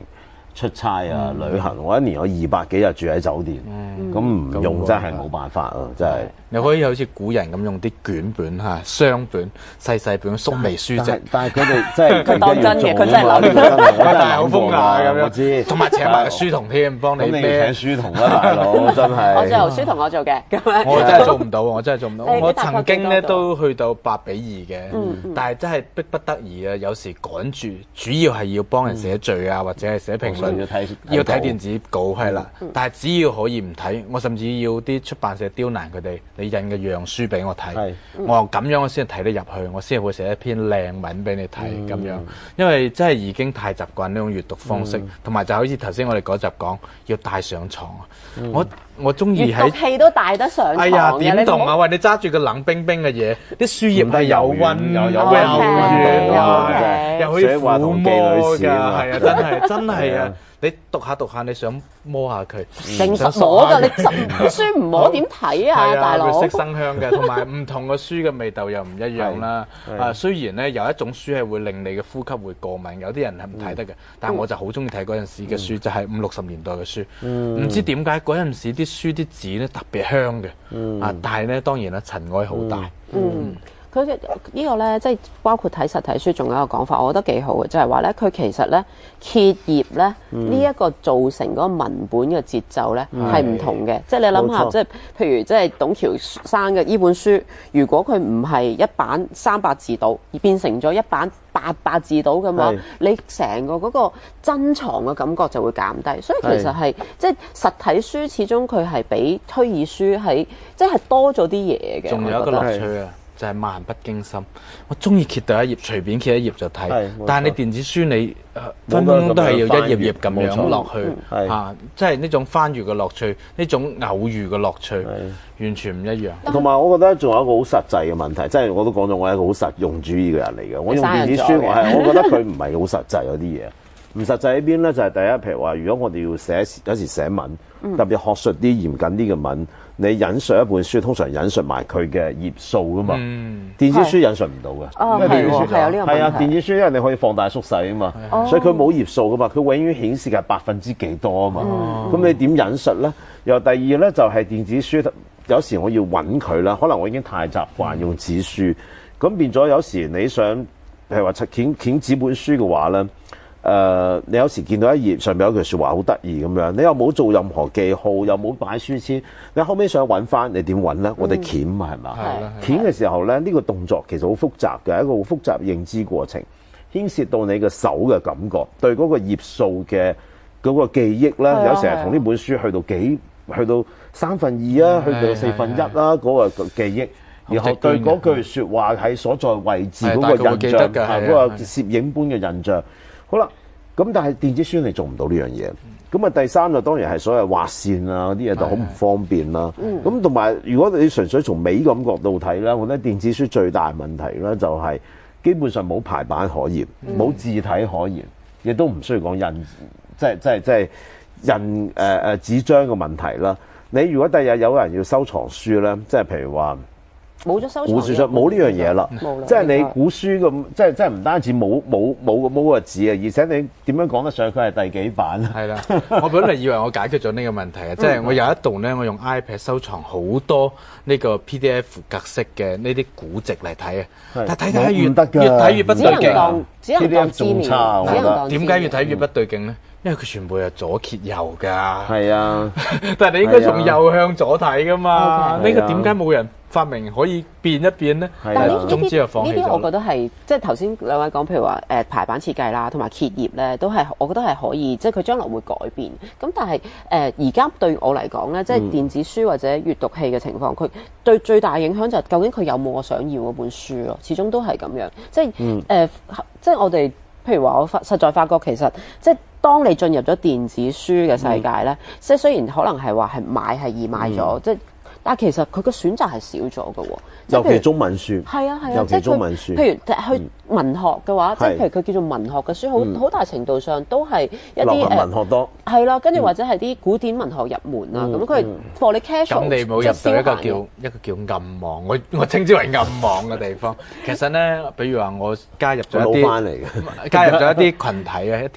出差啊、旅行，我一年有二百幾日住喺酒店，咁唔用真係冇辦法啊！真係。 你可以好似古人咁用啲卷本嚇、雙本、細細本縮微書籍， 但係佢哋即係佢當真嘅，佢真係諗真係我真係好風雅咁樣， 我知。 同埋請埋個書童添，幫你咁你孭要請書童啦，大佬真係。 我最後書同我做嘅，咁樣我真係做唔到，我真係做唔到。 你我曾經咧大概幾多都去到八比二嘅，但係真係逼不得已啊！有時趕住，主要係要幫人寫序啊，或者係寫評論， 要睇要睇電子稿係啦。但係只要可以唔睇，我甚至要啲出版社刁難佢哋，你印嘅樣書俾我睇，我話咁樣我先睇得入去，我先會寫一篇靚文俾你睇咁樣。因為真係已經太習慣呢種閱讀方式，同埋就好似頭先我哋嗰集講，要帶上床。我我中意喺閱讀器都帶得上哎呀， 床嘅， 點同啊？ 你喂，你揸住個冷冰冰嘅嘢，啲書頁係有温有有有温軟啊， OK， 又可以所以話撫同妓摸㗎， 女士啊嘛係啊，真係真係啊係啊！ 你讀下讀下，你想摸下佢， 定想實摸㗎， 索下佢你執書唔摸點睇啊， 係大佬？ 佢識生香嘅，同埋唔同嘅書嘅味道又唔一樣啦。 係係啊，雖然咧有一種書係會令你嘅呼吸會過敏，有啲人係唔睇得嘅，但係我就好中意睇嗰陣時嘅書，就係五六十年代嘅書。唔知點解嗰陣時啲書啲紙咧特別香嘅，啊，但係咧當然啦，塵埃好大。 嗯，佢嘅呢個咧，即係包括睇實體書，仲有一個講法，我覺得幾好嘅，就係話咧，佢其實咧揭頁咧呢一個造成嗰個文本嘅節奏咧係唔同嘅。即係你諗下， 冇錯即係譬如即係董橋生嘅呢本書，如果佢唔係一版三百字到，而變成咗一版八百字到嘅話係， 你成個嗰個珍藏嘅感覺就會減低。所以其實係即係實體書始終佢係比推耳書係即係多咗啲嘢嘅。 仲有一個我覺得樂趣啊，就係漫不經心。我中意揭第一頁，隨便揭一頁就睇係冇錯。 但係你電子書你呃分分鐘都係要一頁頁咁冇錯樣落去係嚇，即係呢種翻閱嘅樂趣，呢種偶遇嘅樂趣，完全唔一樣。 同埋我覺得仲有一個好實際嘅問題，即係我都講咗，我係一個好實用主義嘅人嚟嘅。我用電子書，我係我覺得佢唔係好實際嗰啲嘢。唔實際喺邊咧？就係、第一，譬如話，如果我哋要寫有時寫文，特別學術啲、嚴謹啲嘅文，你引述一本書，通常引述埋佢嘅頁數噶嘛。 嗯， 電子書引述唔到嘅， 哦因為電子書係喎係有呢個問題係啊，電子書因為你可以放大縮細啊嘛，所以佢冇頁數噶嘛，佢永遠顯示嘅係百分之幾多啊嘛。咁、你點引述咧？又第二咧就係、電子書，有時我要揾佢啦，可能我已經太習慣用紙書，咁變咗有時你想譬如話撿撿紙本書嘅話咧。誒、呃，你有時見到一頁上面有句説話好得意咁樣，你又冇做任何記號，又冇擺書籤，你後尾想揾翻，你點揾咧？我哋鉗嘛係嘛？ 係啦， 鉗嘅時候咧，呢、呢個動作其實好複雜嘅，一個好複雜嘅認知過程，牽涉到你嘅手嘅感覺，對嗰個頁數嘅嗰個記憶咧， 係啊有時係同呢本書去到幾，去到三分二啊，去到四分一啦，嗰個記憶。然後對嗰句説話喺所在位置嗰個印象，嗰個攝影般嘅印象。好啦，咁但係電子書你做唔到呢樣嘢。咁啊第三就當然係所謂畫線啊嗰啲嘢就好唔方便啦。咁同埋如果你純粹從美感角度睇咧，我覺得電子書最大問題咧就係基本上冇排版可言，冇、嗯、字體可言，亦都唔需要講印，即係即係即係印誒誒紙張嘅問題啦。你如果第日有人要收藏書咧，即係譬如話。 冇咗收藏， 古書出冇呢樣嘢啦，即係你古書咁，即係即係唔單止冇冇冇冇個字啊，而且你點樣講得上佢係第幾版啊？ 係啦，我本嚟以為我解決咗呢個問題啊，即係我有一度咧，我用 iPad 收藏好多呢個 P D F 格式嘅呢啲古籍嚟睇啊，但係睇睇下越唔得㗎越睇越不對只能當勁， 只能當資 P D F 仲差料，只能當資料點解越睇越不對勁咧？因為佢全部係左揭右㗎， 係啊， 但係你應該從右向左睇㗎嘛？呢 Okay 個點解冇人發明可以變一變咧？ 係啊但係呢呢總之就啲放棄咗呢啲，我覺得係即係頭先兩位講，譬如話誒排版設計啦，同埋揭頁咧，都係我覺得係可以，即係佢將來會改變。咁但係誒而家對我嚟講咧，即係電子書或者閱讀器嘅情況，佢對最大影響就係究竟佢有冇我想要嗰本書咯。始終都係咁樣，即係誒、 嗯呃，即係我哋譬如話，我發實在發覺其實即係。當你進入咗電子書嘅世界咧，即係、嗯、雖然可能係話係買係易買咗，即係、嗯、但係其實佢嘅選擇係少咗嘅喎。 尤其中文書， 係啊係啊， 尤其中文書。 譬如去文學嘅話，即係、嗯、譬如佢叫做文學嘅書，好好、嗯、大程度上都係一啲誒文學多。 係啦，跟住或者係啲古典文學入門啊，咁佢 for 你 casual。咁你冇入到一個叫一個叫暗網，我我稱之為暗網嘅地方。其實咧，比如話我加入咗一啲， 翻嚟嘅， 加入咗一啲群體啊，一啲。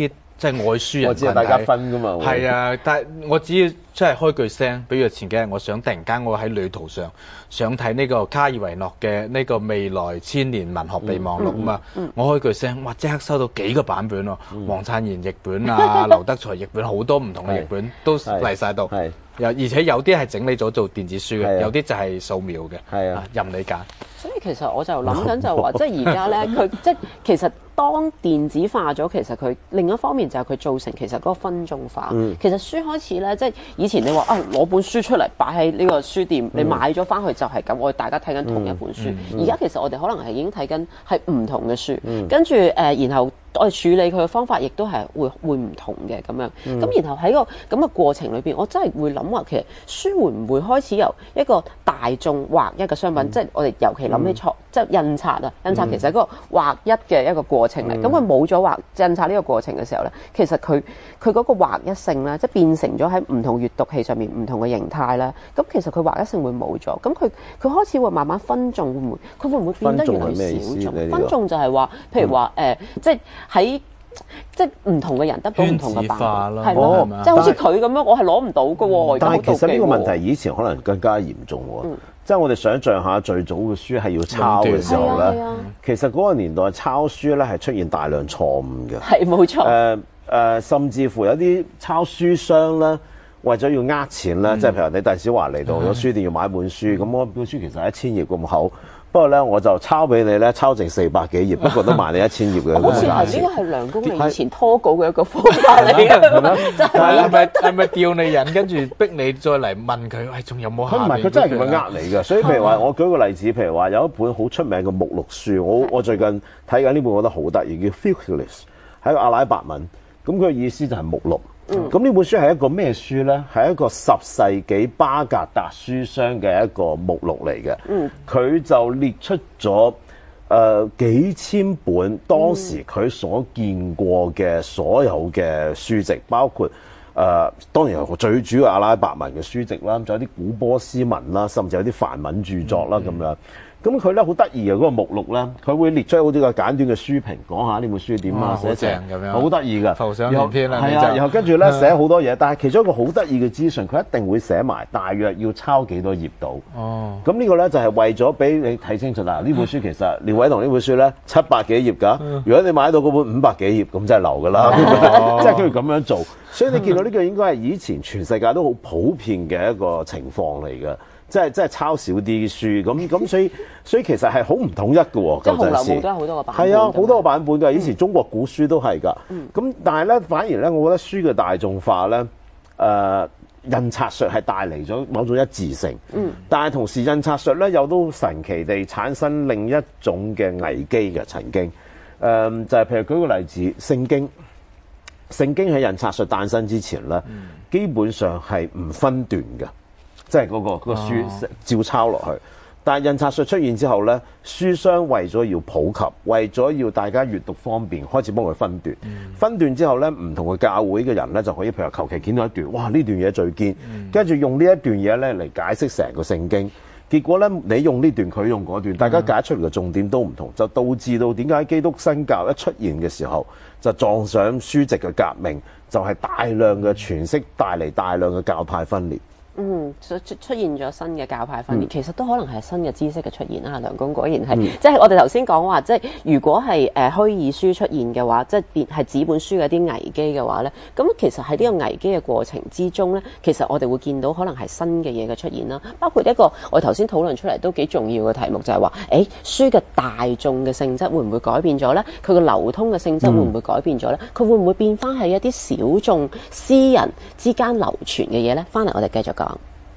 即係愛書人我知道大家分噶嘛。 係啊，但係我只要即係開句聲，比如前幾日我想突然間我喺旅途上想睇呢個卡爾維諾嘅呢個未來千年文學備忘錄啊嘛，嗯嗯、我開句聲，哇！即刻收到幾個版本喎，嗯、黃燦賢譯本啊，劉德才譯本，好多唔同嘅譯本都嚟晒到。又而且有啲係整理咗做電子書嘅，有啲就係掃描嘅，係啊，任你揀。 所以其實我就諗緊就話，即係而家咧，佢即係其實當電子化咗，其實佢另一方面就係佢造成其實嗰個分眾化。嗯、其實書開始咧，即係以前你話啊攞本書出嚟擺喺呢個書店，嗯、你買咗翻去就係咁，我哋大家睇緊同一本書。而家、嗯嗯、其實我哋可能係已經睇緊係唔同嘅書，嗯、跟住誒、呃，然後我哋處理佢嘅方法亦都係會會唔同嘅咁樣。咁、嗯、然後喺個咁嘅過程裏邊，我真係會諗話，其實書會唔會開始由一個大眾劃一嘅商品，嗯、即係我哋尤其諗起錯，即係印刷啊，印刷其實係一個劃一嘅一個過程嚟。咁佢冇咗劃印刷呢個過程嘅時候咧，其實佢佢嗰個劃一性咧，即係變成咗喺唔同閱讀器上面唔同嘅形態咧。咁其實佢劃一性會冇咗。咁佢佢開始會慢慢分眾，會唔會佢會唔會變得越嚟越少眾？分眾就係話，譬如話誒、嗯呃，即係喺。即係唔同嘅人得到唔同嘅版本，係咯，即係好似佢咁樣，我係攞唔到嘅喎。 但係其實呢個問題以前可能更加嚴重喎。嗯、即係我哋想像下最早嘅書係要抄嘅時候咧，其實嗰個年代抄書咧係出現大量錯誤嘅。係冇錯。誒誒、呃呃，甚至乎有啲抄書商咧，為咗要呃錢咧，嗯、即係譬如你鄧小華嚟到咗書店要買本書，咁我、嗯、本書其實係一千頁咁厚。不過咧，我就抄俾你咧，抄剩四百幾頁，不過都賣你一千頁嘅。 好似係呢個係梁公你以前拖稿嘅一個方法嚟嘅，係咪？ 係咪係咪吊你人，跟住逼你再嚟問佢，喂，仲有冇下面？ 佢唔係，佢真係咁樣呃你嘅。所以譬如話，我舉個例子，譬如話有一本好出名嘅目錄書，我我最近睇緊呢本，我覺得好得意，叫 Feuillus，係一個阿拉伯文，咁佢嘅意思就係目錄。咁呢、嗯、本書係一個咩書咧？係一個十世紀巴格達書商嘅一個目錄嚟嘅。佢、嗯、就列出咗誒、呃、幾千本當時佢所見過嘅所有嘅書籍，包括誒、呃、當然係最主要阿拉伯文嘅書籍啦，仲有啲古波斯文啦，甚至有啲梵文著作啦咁、嗯、樣。咁佢咧好得意嘅嗰個目錄咧，佢會列出好啲個簡短嘅書評，講下呢本書點啊，寫成咁樣，好得意嘅。 浮想聯翩啦， 係啊，然後跟住咧寫好多嘢，但係其中一個好得意嘅資訊，佢一定會寫埋大約要抄幾多頁到。哦，咁呢個咧就係為咗俾你睇清楚啦。呢本書其實廖偉棠呢本書咧七百幾頁㗎，如果你買到嗰本五百幾頁，咁真係流㗎啦。即係佢咁樣做，所以你見到呢個應該係以前全世界都好普遍嘅一個情況嚟嘅。即係即係抄少啲書咁咁，所以所以其實係好唔統一嘅喎。 即係《紅樓夢》都有好多個版本。 係啊，好多個版本㗎。以前中國古書都係㗎。咁、嗯、但係咧，反而咧，我覺得書嘅大眾化咧，誒、呃、印刷術係帶嚟咗某種一致性。嗯。但係同時印刷術咧，又都神奇地產生另一種嘅危機嘅曾經。誒、呃、就係、是、譬如舉個例子，聖經。聖經喺印刷術誕生之前咧，嗯、基本上係唔分段嘅。即係嗰個嗰個書照抄落去，但係印刷術出現之後咧，書商為咗要普及，為咗要大家閱讀方便，開始幫佢分段。嗯、分段之後咧，唔同嘅教會嘅人咧就可以譬如求其見到一段，哇！呢段嘢最堅，跟住、嗯、用呢一段嘢咧嚟解釋成個聖經。結果咧，你用呢段，佢用嗰段，大家解出嚟嘅重點都唔同，就導致到點解基督新教一出現嘅時候，就撞上書籍嘅革命，就係、是、大量嘅詮釋帶嚟大量嘅教派分裂。 嗯，出出現咗新嘅教派分裂，嗯、其實都可能係新嘅知識嘅出現啦。梁公果然係，嗯、即係我哋頭先講話，即係如果係誒虛擬書出現嘅話，即係變係紙本書嘅一啲危機嘅話咧，咁其實喺呢個危機嘅過程之中咧，其實我哋會見到可能係新嘅嘢嘅出現啦。包括一個我頭先討論出嚟都幾重要嘅題目，就係話，誒書嘅大眾嘅性質會唔會改變咗咧？佢嘅流通嘅性質會唔會改變咗咧？佢、嗯、會唔會變翻係一啲小眾私人之間流傳嘅嘢咧？翻嚟我哋繼續講。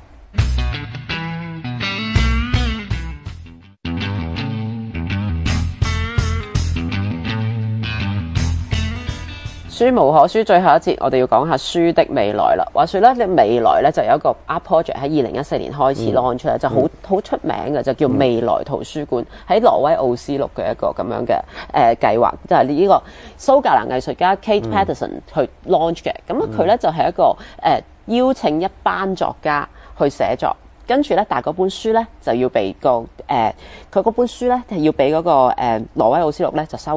書無可書，最後一節我哋要講下書的未來啦。話說咧，你未來咧就有一個 Art Project 喺二零一四年開始 launch 出嚟，就好好出名嘅，就叫未來圖書館，喺挪威奧斯陸嘅一個咁樣嘅誒計劃，就係呢個蘇格蘭藝術家 Kate Patterson 去 launch 嘅。咁啊佢咧就係一個誒、呃、邀請一班作家去寫作。跟住咧，但係嗰本書咧就要俾個誒，佢、呃、嗰本書咧就要俾嗰、那個誒、呃、挪威奧斯陸咧就收藏，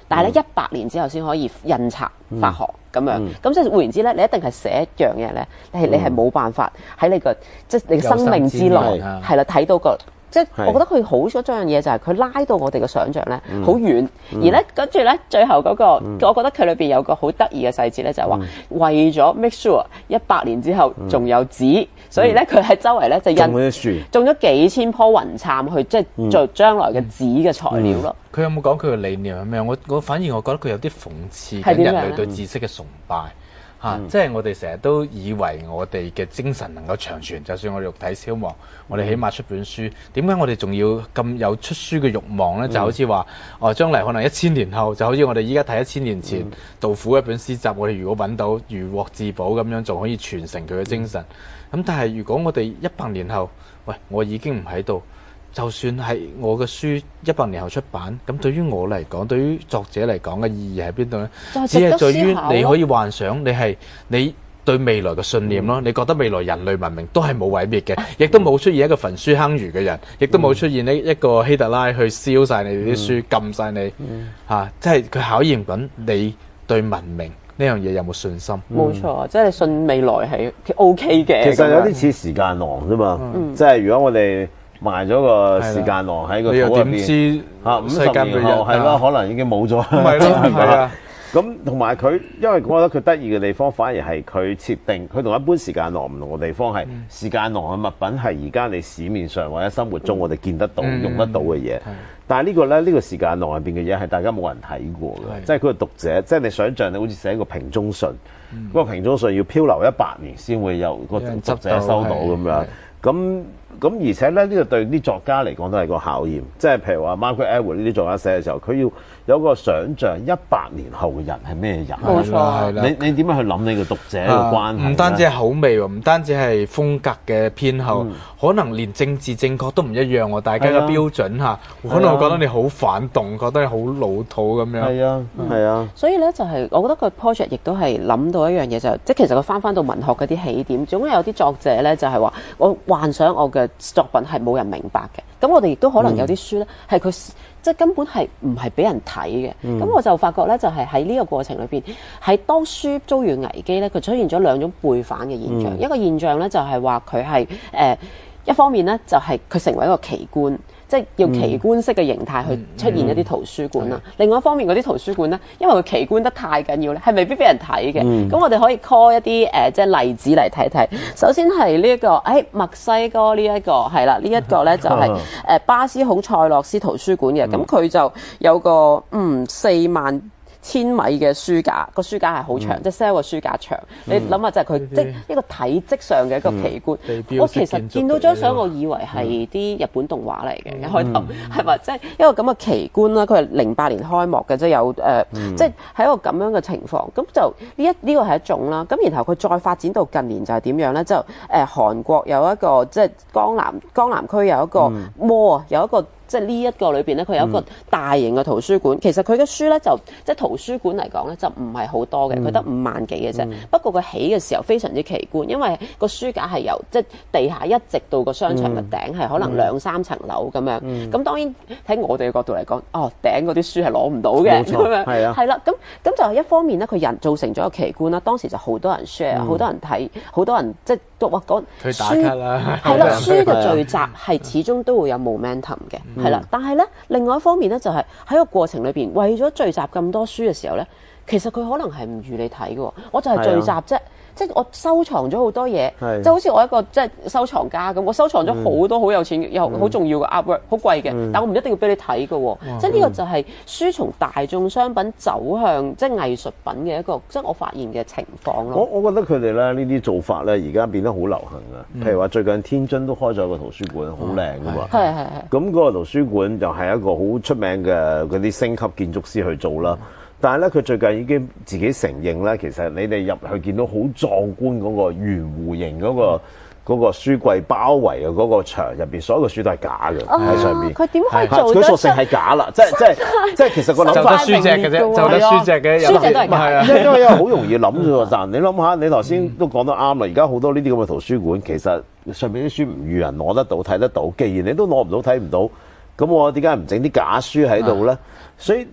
但係咧一百年之後先可以印刷發行咁樣。咁即係換言之咧，你一定係寫一樣嘢咧，你係你係冇辦法喺你個即係你嘅生命之內係啦睇到個。即係我覺得佢好咗嗰樣嘢就係佢拉到我哋嘅想像咧好遠，而咧跟住咧最後嗰個，我覺得佢裏邊有個好得意嘅細節咧，就係話為咗 make sure 一百年之後仲有紙，所以咧佢喺周圍咧就印種咗樹， 種咗幾千棵雲杉去即係做將來嘅紙嘅材料咯。 佢有冇講佢嘅理念係咩？我我反而我覺得佢有啲諷刺緊人類對知識嘅崇拜。嚇、啊！即係我哋成日都以為我哋嘅精神能夠長存，就算我哋肉體消亡，我哋起碼出本書。點解我哋仲要咁有出書嘅慾望呢？就好似話，哦，將嚟可能一千年後，就好似我哋依家睇一千年前杜甫一本詩集，我哋如果揾到如獲至寶咁樣，仲可以傳承佢嘅精神。咁但係如果我哋一百年後，喂，我已經唔喺度。就算係我嘅書一百年後出版，咁對於我嚟講，對於作者嚟講嘅意義喺邊度呢？只係在於你可以幻想，你係你對未來嘅信念咯。嗯、你覺得未來人類文明都係冇毀滅嘅，亦都冇出現一個焚書坑儒嘅人，亦都冇出現呢一個希特拉去燒晒你哋啲書，嗯、禁晒你嚇，即係佢考驗緊你對文明呢樣嘢有冇信心？ 冇錯，即係信未來係 O K 嘅。 其實有啲似時間囊啫嘛，嗯、即係如果我哋埋咗個時間囊喺個土入邊，嚇五十年後係咯，可能已經冇咗。 係咯，係啊。 咁同埋佢，因為我覺得佢得意嘅地方，反而係佢設定，佢同一般時間囊唔同嘅地方係，嗯、時間囊嘅物品係而家你市面上或者生活中我哋見得到、嗯、用得到嘅嘢。嗯、但係呢個咧，呢、呢個時間囊入邊嘅嘢係大家冇人睇過嘅，即係佢個讀者，即係你想象你好似寫一個瓶中信，嗰、嗯、個瓶中信要漂流一百年先會有個讀者收到咁樣，咁。咁而且咧，呢、這個對啲作家嚟講都係個考驗。即係譬如話 Margaret Atwood 呢啲作家寫嘅時候，佢要有個想像一百年後嘅人係咩人？ 冇錯，係啦。 你你點樣去諗你個讀者嘅關係？ 唔、啊、單止係口味喎，唔單止係風格嘅偏好，嗯、可能連政治正確都唔一樣喎。大家嘅標準嚇，的可能會覺得你好反動，覺得你好老土咁樣。係啊，係啊、嗯。 所以咧就係、是，我覺得個 project 亦都係諗到一樣嘢，就係即係其實佢翻翻到文學嗰啲起點，總有啲作者咧就係話，我幻想我嘅作品係冇人明白嘅，咁我哋亦都可能有啲書咧係佢即係根本係唔係俾人睇嘅，咁、嗯、我就發覺咧就係喺呢個過程裏邊，喺當書遭遇危機咧，佢出現咗兩種背反嘅現象，嗯、一個現象咧就係話佢係誒一方面咧就係佢成為一個奇觀。即係要奇觀式嘅形態去出現一啲圖書館啦。嗯嗯、另外一方面，嗰啲圖書館咧，因為佢奇觀得太緊要咧，係未必俾人睇嘅。咁、嗯、我哋可以 call 一啲誒、呃，即係例子嚟睇睇。首先係呢一個，誒、哎、墨西哥呢、這、一個係啦，呢一、這個咧就係、是、誒、呃、巴斯孔塞洛斯圖書館嘅。咁佢、嗯、就有個嗯四萬千米嘅書架，個書架係好長，嗯、即係 sell 個書架長。嗯、你諗下就係佢、嗯、即一個體積上嘅一個奇觀。嗯、我其實見到張相，我以為係啲日本動畫嚟嘅，一開頭係咪？即係一個咁嘅奇觀啦。佢係零八年開幕嘅，即係有誒，呃嗯、即係喺一個咁樣嘅情況。咁就呢一呢個係一種啦。咁然後佢再發展到近年就係點樣咧？就誒、呃、韓國有一個即係江南江南區有一個 mall 有一個。即係呢一個裏邊咧，佢有一個大型嘅圖書館。嗯、其實佢嘅書咧就即係圖書館嚟講咧，就唔係好多嘅，佢得五萬幾嘅啫。嗯、不過佢起嘅時候非常之奇觀，因為個書架係由即係地下一直到個商場嘅頂係、嗯、可能兩三層樓咁樣。咁、嗯、當然喺我哋嘅角度嚟講，哦頂嗰啲書係攞唔到嘅咁樣。係啊，係啦。咁咁就係一方面咧，佢人造成咗個奇觀啦。當時就好多人 share，好、嗯、多人睇，好多人即係讀話講書啦，係啦，書嘅聚集係始終都會有 momentum 嘅。係啦，但係咧，另外一方面咧，就係、是、喺個過程裏邊，為咗聚集咁多書嘅時候咧，其實佢可能係唔預你睇嘅。我就係聚集啫，即係我收藏咗好多嘢， 的就好似我一個即係收藏家咁，我收藏咗好多好有錢又好重要嘅 artwork，好貴嘅，嗯、但我唔一定要俾你睇嘅。嗯、即係呢個就係書從大眾商品走向即係藝術品嘅一個，即係我發現嘅情況咯。 我我覺得佢哋咧呢啲做法咧，而家變得好流行啊。嗯、譬如話最近天津都開咗個圖書館，好靚噶嘛。 係係係。 咁嗰個圖書館就係一個好出名嘅嗰啲星級建築師去做啦。嗯、但係咧，佢最近已經自己承認咧，其實你哋入去見到好壯觀嗰個圓弧形嗰、嗰個。嗯嗰個書櫃包圍嘅嗰個牆入邊，所有嘅書都係假嘅喺上邊。 佢點可以做得？ 佢索性係假啦，即係即係即係其實個諗法就得書隻嘅啫，就得書隻嘅。 書隻都係假。 因因為因為好容易諗啫喎，但你諗下，你頭先都講得啱啦。而家好多呢啲咁嘅圖書館，其實上面啲書唔預人攞得到、睇得到。既然你都攞唔到、睇唔到，咁我點解唔整啲假書喺度咧？所以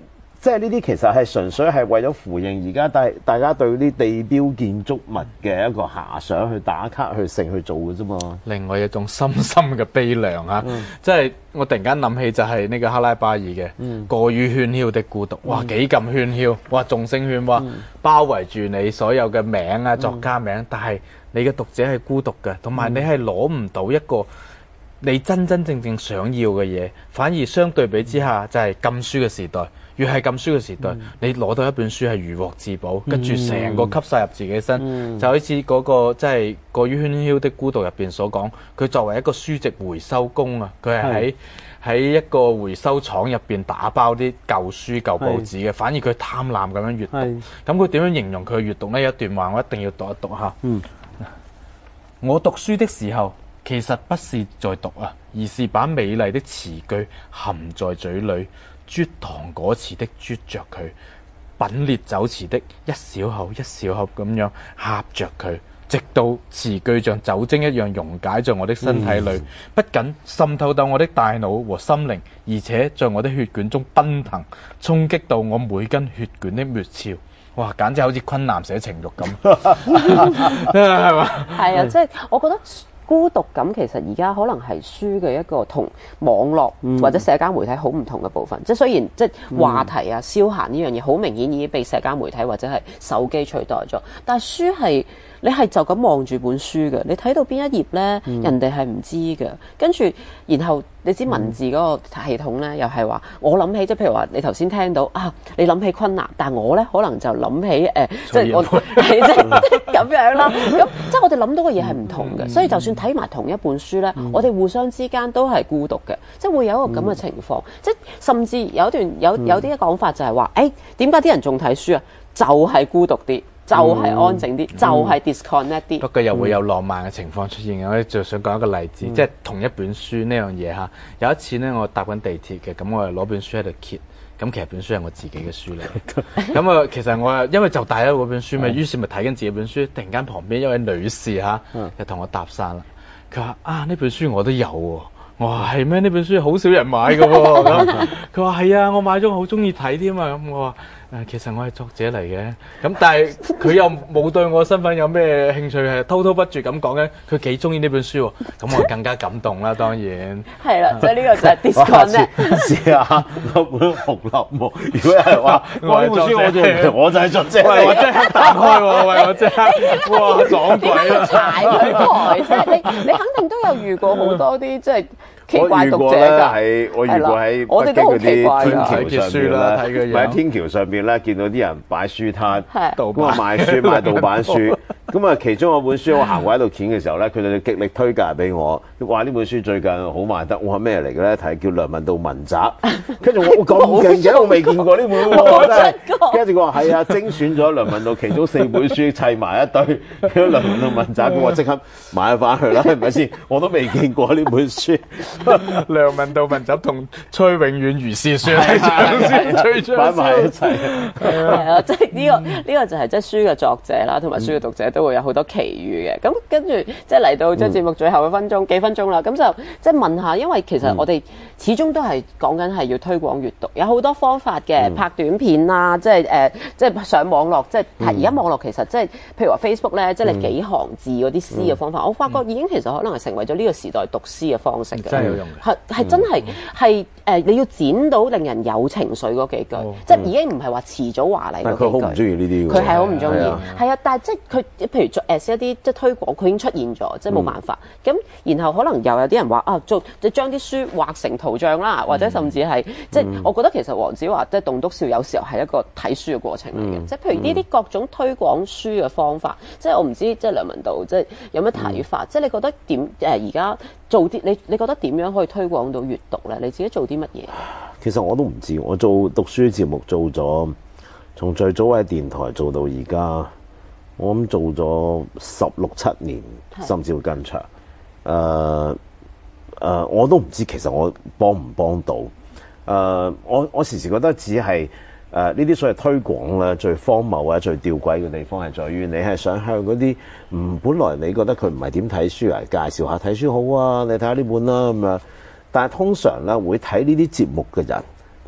即係呢啲其實係純粹係為咗呼應而家大大家對啲地標建築物嘅一個遐想去打卡去成去做嘅啫嘛。 另外一種深深嘅悲涼啊，嗯、即係我突然間諗起就係呢個克拉巴爾嘅、嗯、過於喧囂的孤獨，哇幾咁喧囂，哇眾聲喧嘩，嗯、包圍住你所有嘅名啊作家名，嗯、但係你嘅讀者係孤獨嘅，同埋你係攞唔到一個你真真正正想要嘅嘢，反而相對比之下就係禁書嘅時代。越係禁書嘅時代，嗯、你攞到一本書係如獲至寶，跟住成個吸晒入自己身，嗯、就好似嗰、那個即係過於喧囂的孤獨入邊所講，佢作為一個書籍回收工啊，佢係喺喺一個回收廠入邊打包啲舊書舊報紙嘅，反而佢貪婪咁樣閱讀。咁佢點樣形容佢閱讀呢？有一段話我一定要讀一讀下。嗯、我讀書的時候，其實不是在讀啊，而是把美麗的詞句含在嘴裏。啜糖果似的啜着佢，品烈酒詞的一小口一小口咁樣呷着佢，直到詞句像酒精一樣溶解在我的身體裏，嗯、不僅滲透到我的大腦和心靈，而且在我的血管中奔騰，衝擊到我每根血管的脈跳。哇，簡直好似昆南寫情慾咁，係嘛？ 係啊，即係我覺得。孤獨感其實而家可能係書嘅一個同網絡或者社交媒體好唔同嘅部分，即係、嗯、雖然即係話題啊、消閒呢樣嘢好明顯已經被社交媒體或者係手機取代咗，但係書係你係就咁望住本書嘅，你睇到邊一頁呢？嗯、人哋係唔知嘅，跟住然後你知文字嗰個系統呢，又係話我諗起即係譬如話你頭先聽到啊，你諗起昆南，但我呢可能就諗起誒，即係我係即係咁樣啦，咁即係我哋諗到嘅嘢係唔同嘅，嗯、所以就算睇埋同一本書呢，嗯、我哋互相之間都係孤獨嘅，即係會有一個咁嘅情況，嗯、即係甚至有一段有有啲講法就係話，誒點解啲人仲睇書啊？就係、是、孤獨啲。就係安靜啲，嗯、就係 disconnect 啲。不過又會有浪漫嘅情況出現嘅，我就想講一個例子，嗯、即係同一本書呢樣嘢嚇。有一次呢，我搭緊地鐵嘅，咁我係攞本書喺度揭，咁其實本書係我自己嘅書嚟。咁啊，其實我因為就帶咗嗰本書咪，於是咪睇緊自己本書。突然間旁邊一位女士嚇，就同我搭訕啦。佢話：啊，呢本書我都有喎。我話係咩？呢本書好少人買嘅喎。佢話係啊，我買咗，我好中意睇添啊。咁我話。誒，其實我係作者嚟嘅，咁但係佢又冇對我身份有咩興趣，係滔滔不絕咁講嘅。佢幾中意呢本書喎，咁我更加感動啦，當然。係啦，即係呢個就係 disconnect。試下嗰本《紅樓夢》，如果有人話我呢本書我就我就係作者，喂，我即刻彈開喎，喂，我即刻哇撞鬼啦！踩佢台，即係你你肯定都有遇過好多啲即係。奇怪讀者㗎，我遇過喺北京嗰啲天橋上邊咧，喺天橋上邊咧見到啲人擺書攤，咁啊賣書賣盜版書，咁啊其中有本書我行過喺度揀嘅時候咧，佢哋就極力推介俾我，話呢本書最近好賣得，我話咩嚟嘅咧？睇叫梁文道文集，跟住我我咁勁嘅，我未見過呢本喎，真係，跟住佢話係啊，精選咗梁文道其中四本書砌埋一堆，叫梁文道文集，咁我即刻買翻去啦，係咪先？我都未見過呢本書。梁文道文集同崔永遠如是說係擺埋一齊，係啊，即係呢個呢個就係即係書嘅作者啦，同埋書嘅讀者都會有好多奇遇嘅。咁跟住即係嚟到即係節目最後一分鐘幾分鐘啦，咁就即係問下，因為其實我哋始終都係講緊係要推廣閱讀，有好多方法嘅，拍短片啊，即係誒，即係上網絡，即係而家網絡其實即係譬如話 Facebook 咧，即係你幾行字嗰啲詩嘅方法，我發覺已經其實可能係成為咗呢個時代讀詩嘅方式嘅。係係真係係誒，你要剪到令人有情緒嗰幾句，哦、即係已經唔係話遲早華麗嗰幾句。佢好唔中意呢啲，佢係好唔中意。係啊，但係即係佢，譬如誒寫一啲即係推廣，佢已經出現咗，即係冇辦法。咁、嗯、然後可能又有啲人話啊，做就將啲書畫成圖像啦，或者甚至係、嗯、即係我覺得其實黃子華即係棟篤笑有時候係一個睇書嘅過程嚟嘅，嗯、即係譬如呢啲各種推廣書嘅方法，嗯、即係我唔知即係梁文道即係有咩睇法？嗯、即係你覺得點誒而家做啲你你覺得點樣可以推廣到閱讀咧？你自己做啲乜嘢？ 其實我都唔知，我做讀書節目做咗，從最早喺電台做到而家，我諗做咗十六七年，甚至會更長。誒、呃、誒、呃，我都唔知其實我幫唔幫到。誒、呃，我我時時覺得只係誒呢啲所謂推廣咧，最荒謬或者最吊詭嘅地方係在於你係想向嗰啲唔本來你覺得佢唔係點睇書嚟介紹下睇書好啊，你睇下呢本啦咁樣。但係通常咧會睇呢啲節目嘅人，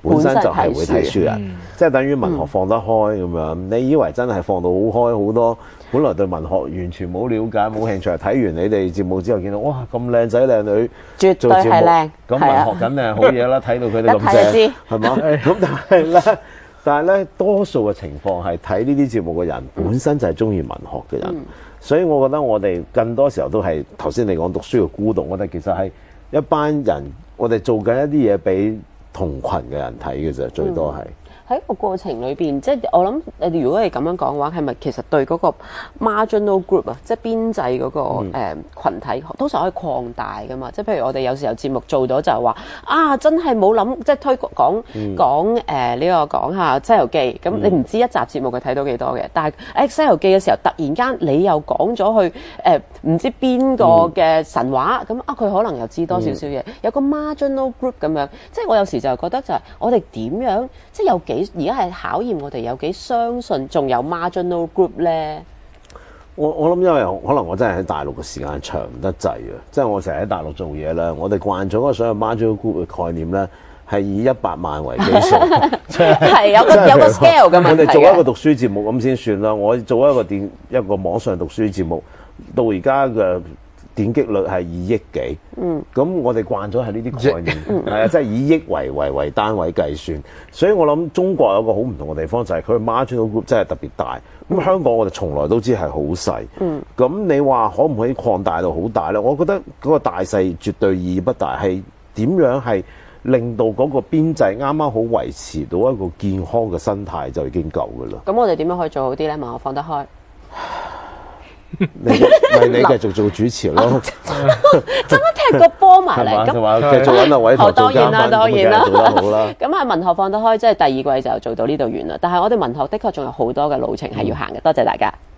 本身就係會睇書人， 嗯即係等於文學放得開咁樣。你以為真係放到好開好多，本來對文學完全冇了解冇興趣，睇完你哋節目之後見到哇咁靚仔靚女絕對做節目， 係靚， 咁係啊文學梗係好嘢啦，睇到佢哋咁一睇就知正，係嘛？咁但係咧。但係咧，多數嘅情況係睇呢啲節目嘅人本身就係中意文學嘅人， 嗯、 所以我覺得我哋更多時候都係頭先你講讀書嘅孤獨，我覺得其實係一班人，我哋做緊一啲嘢俾同群嘅人睇嘅啫，最多係。 喺個過程裏邊，即係我諗誒，如果你咁樣講嘅話，係咪其實對嗰個 marginal group 啊，即係邊際嗰個誒羣體，通常可以擴大噶嘛？即係譬如我哋有時候節目做到就係話啊，真係冇諗，即係推講講誒呢個講下《西遊記》，咁你唔知一集節目佢睇到幾多嘅，但係誒《西遊記》嘅時候，突然間你又講咗去誒唔知邊個嘅神話，咁啊佢可能又知多少少嘢，有個 marginal group 咁樣，即係我有時就覺得就係我哋點樣，即係有幾。而家係考驗我哋有幾相信仲有 marginal group 咧？ 我我諗因為可能我真係喺大陸嘅時間長得滯啊，即係我成日喺大陸做嘢啦，我哋慣咗嗰個所謂 marginal group 嘅概念咧，係以一百萬為基數， 係有個有個 scale 嘅問題嘅。 我哋做一個讀書節目咁先算啦，我做一個電一個網上讀書節目，到而家嘅點擊率係二億幾，嗯，咁我哋慣咗係呢啲概念，係啊，即係以億為為為單位計算，所以我諗中國有個好唔同嘅地方就係佢 marginal group 真係特別大，咁香港我哋從來都知係好細，嗯，咁你話可唔可以擴大到好大咧？我覺得嗰個大細絕對意義不大，係點樣係令到嗰個邊際啱啱好維持到一個健康嘅生態就已經夠㗎啦。 咁我哋點樣可以做好啲咧？文學放得開。 你咪你繼續做主持咯， 真係踢個波埋嚟， 咁話繼續揾阿偉棠做嘉賓， 當然啦， 做得好啦。 咁係文學放得開，即係第二季就做到呢度完啦。但係我哋文學的確仲有好多嘅路程係要行嘅。多謝大家。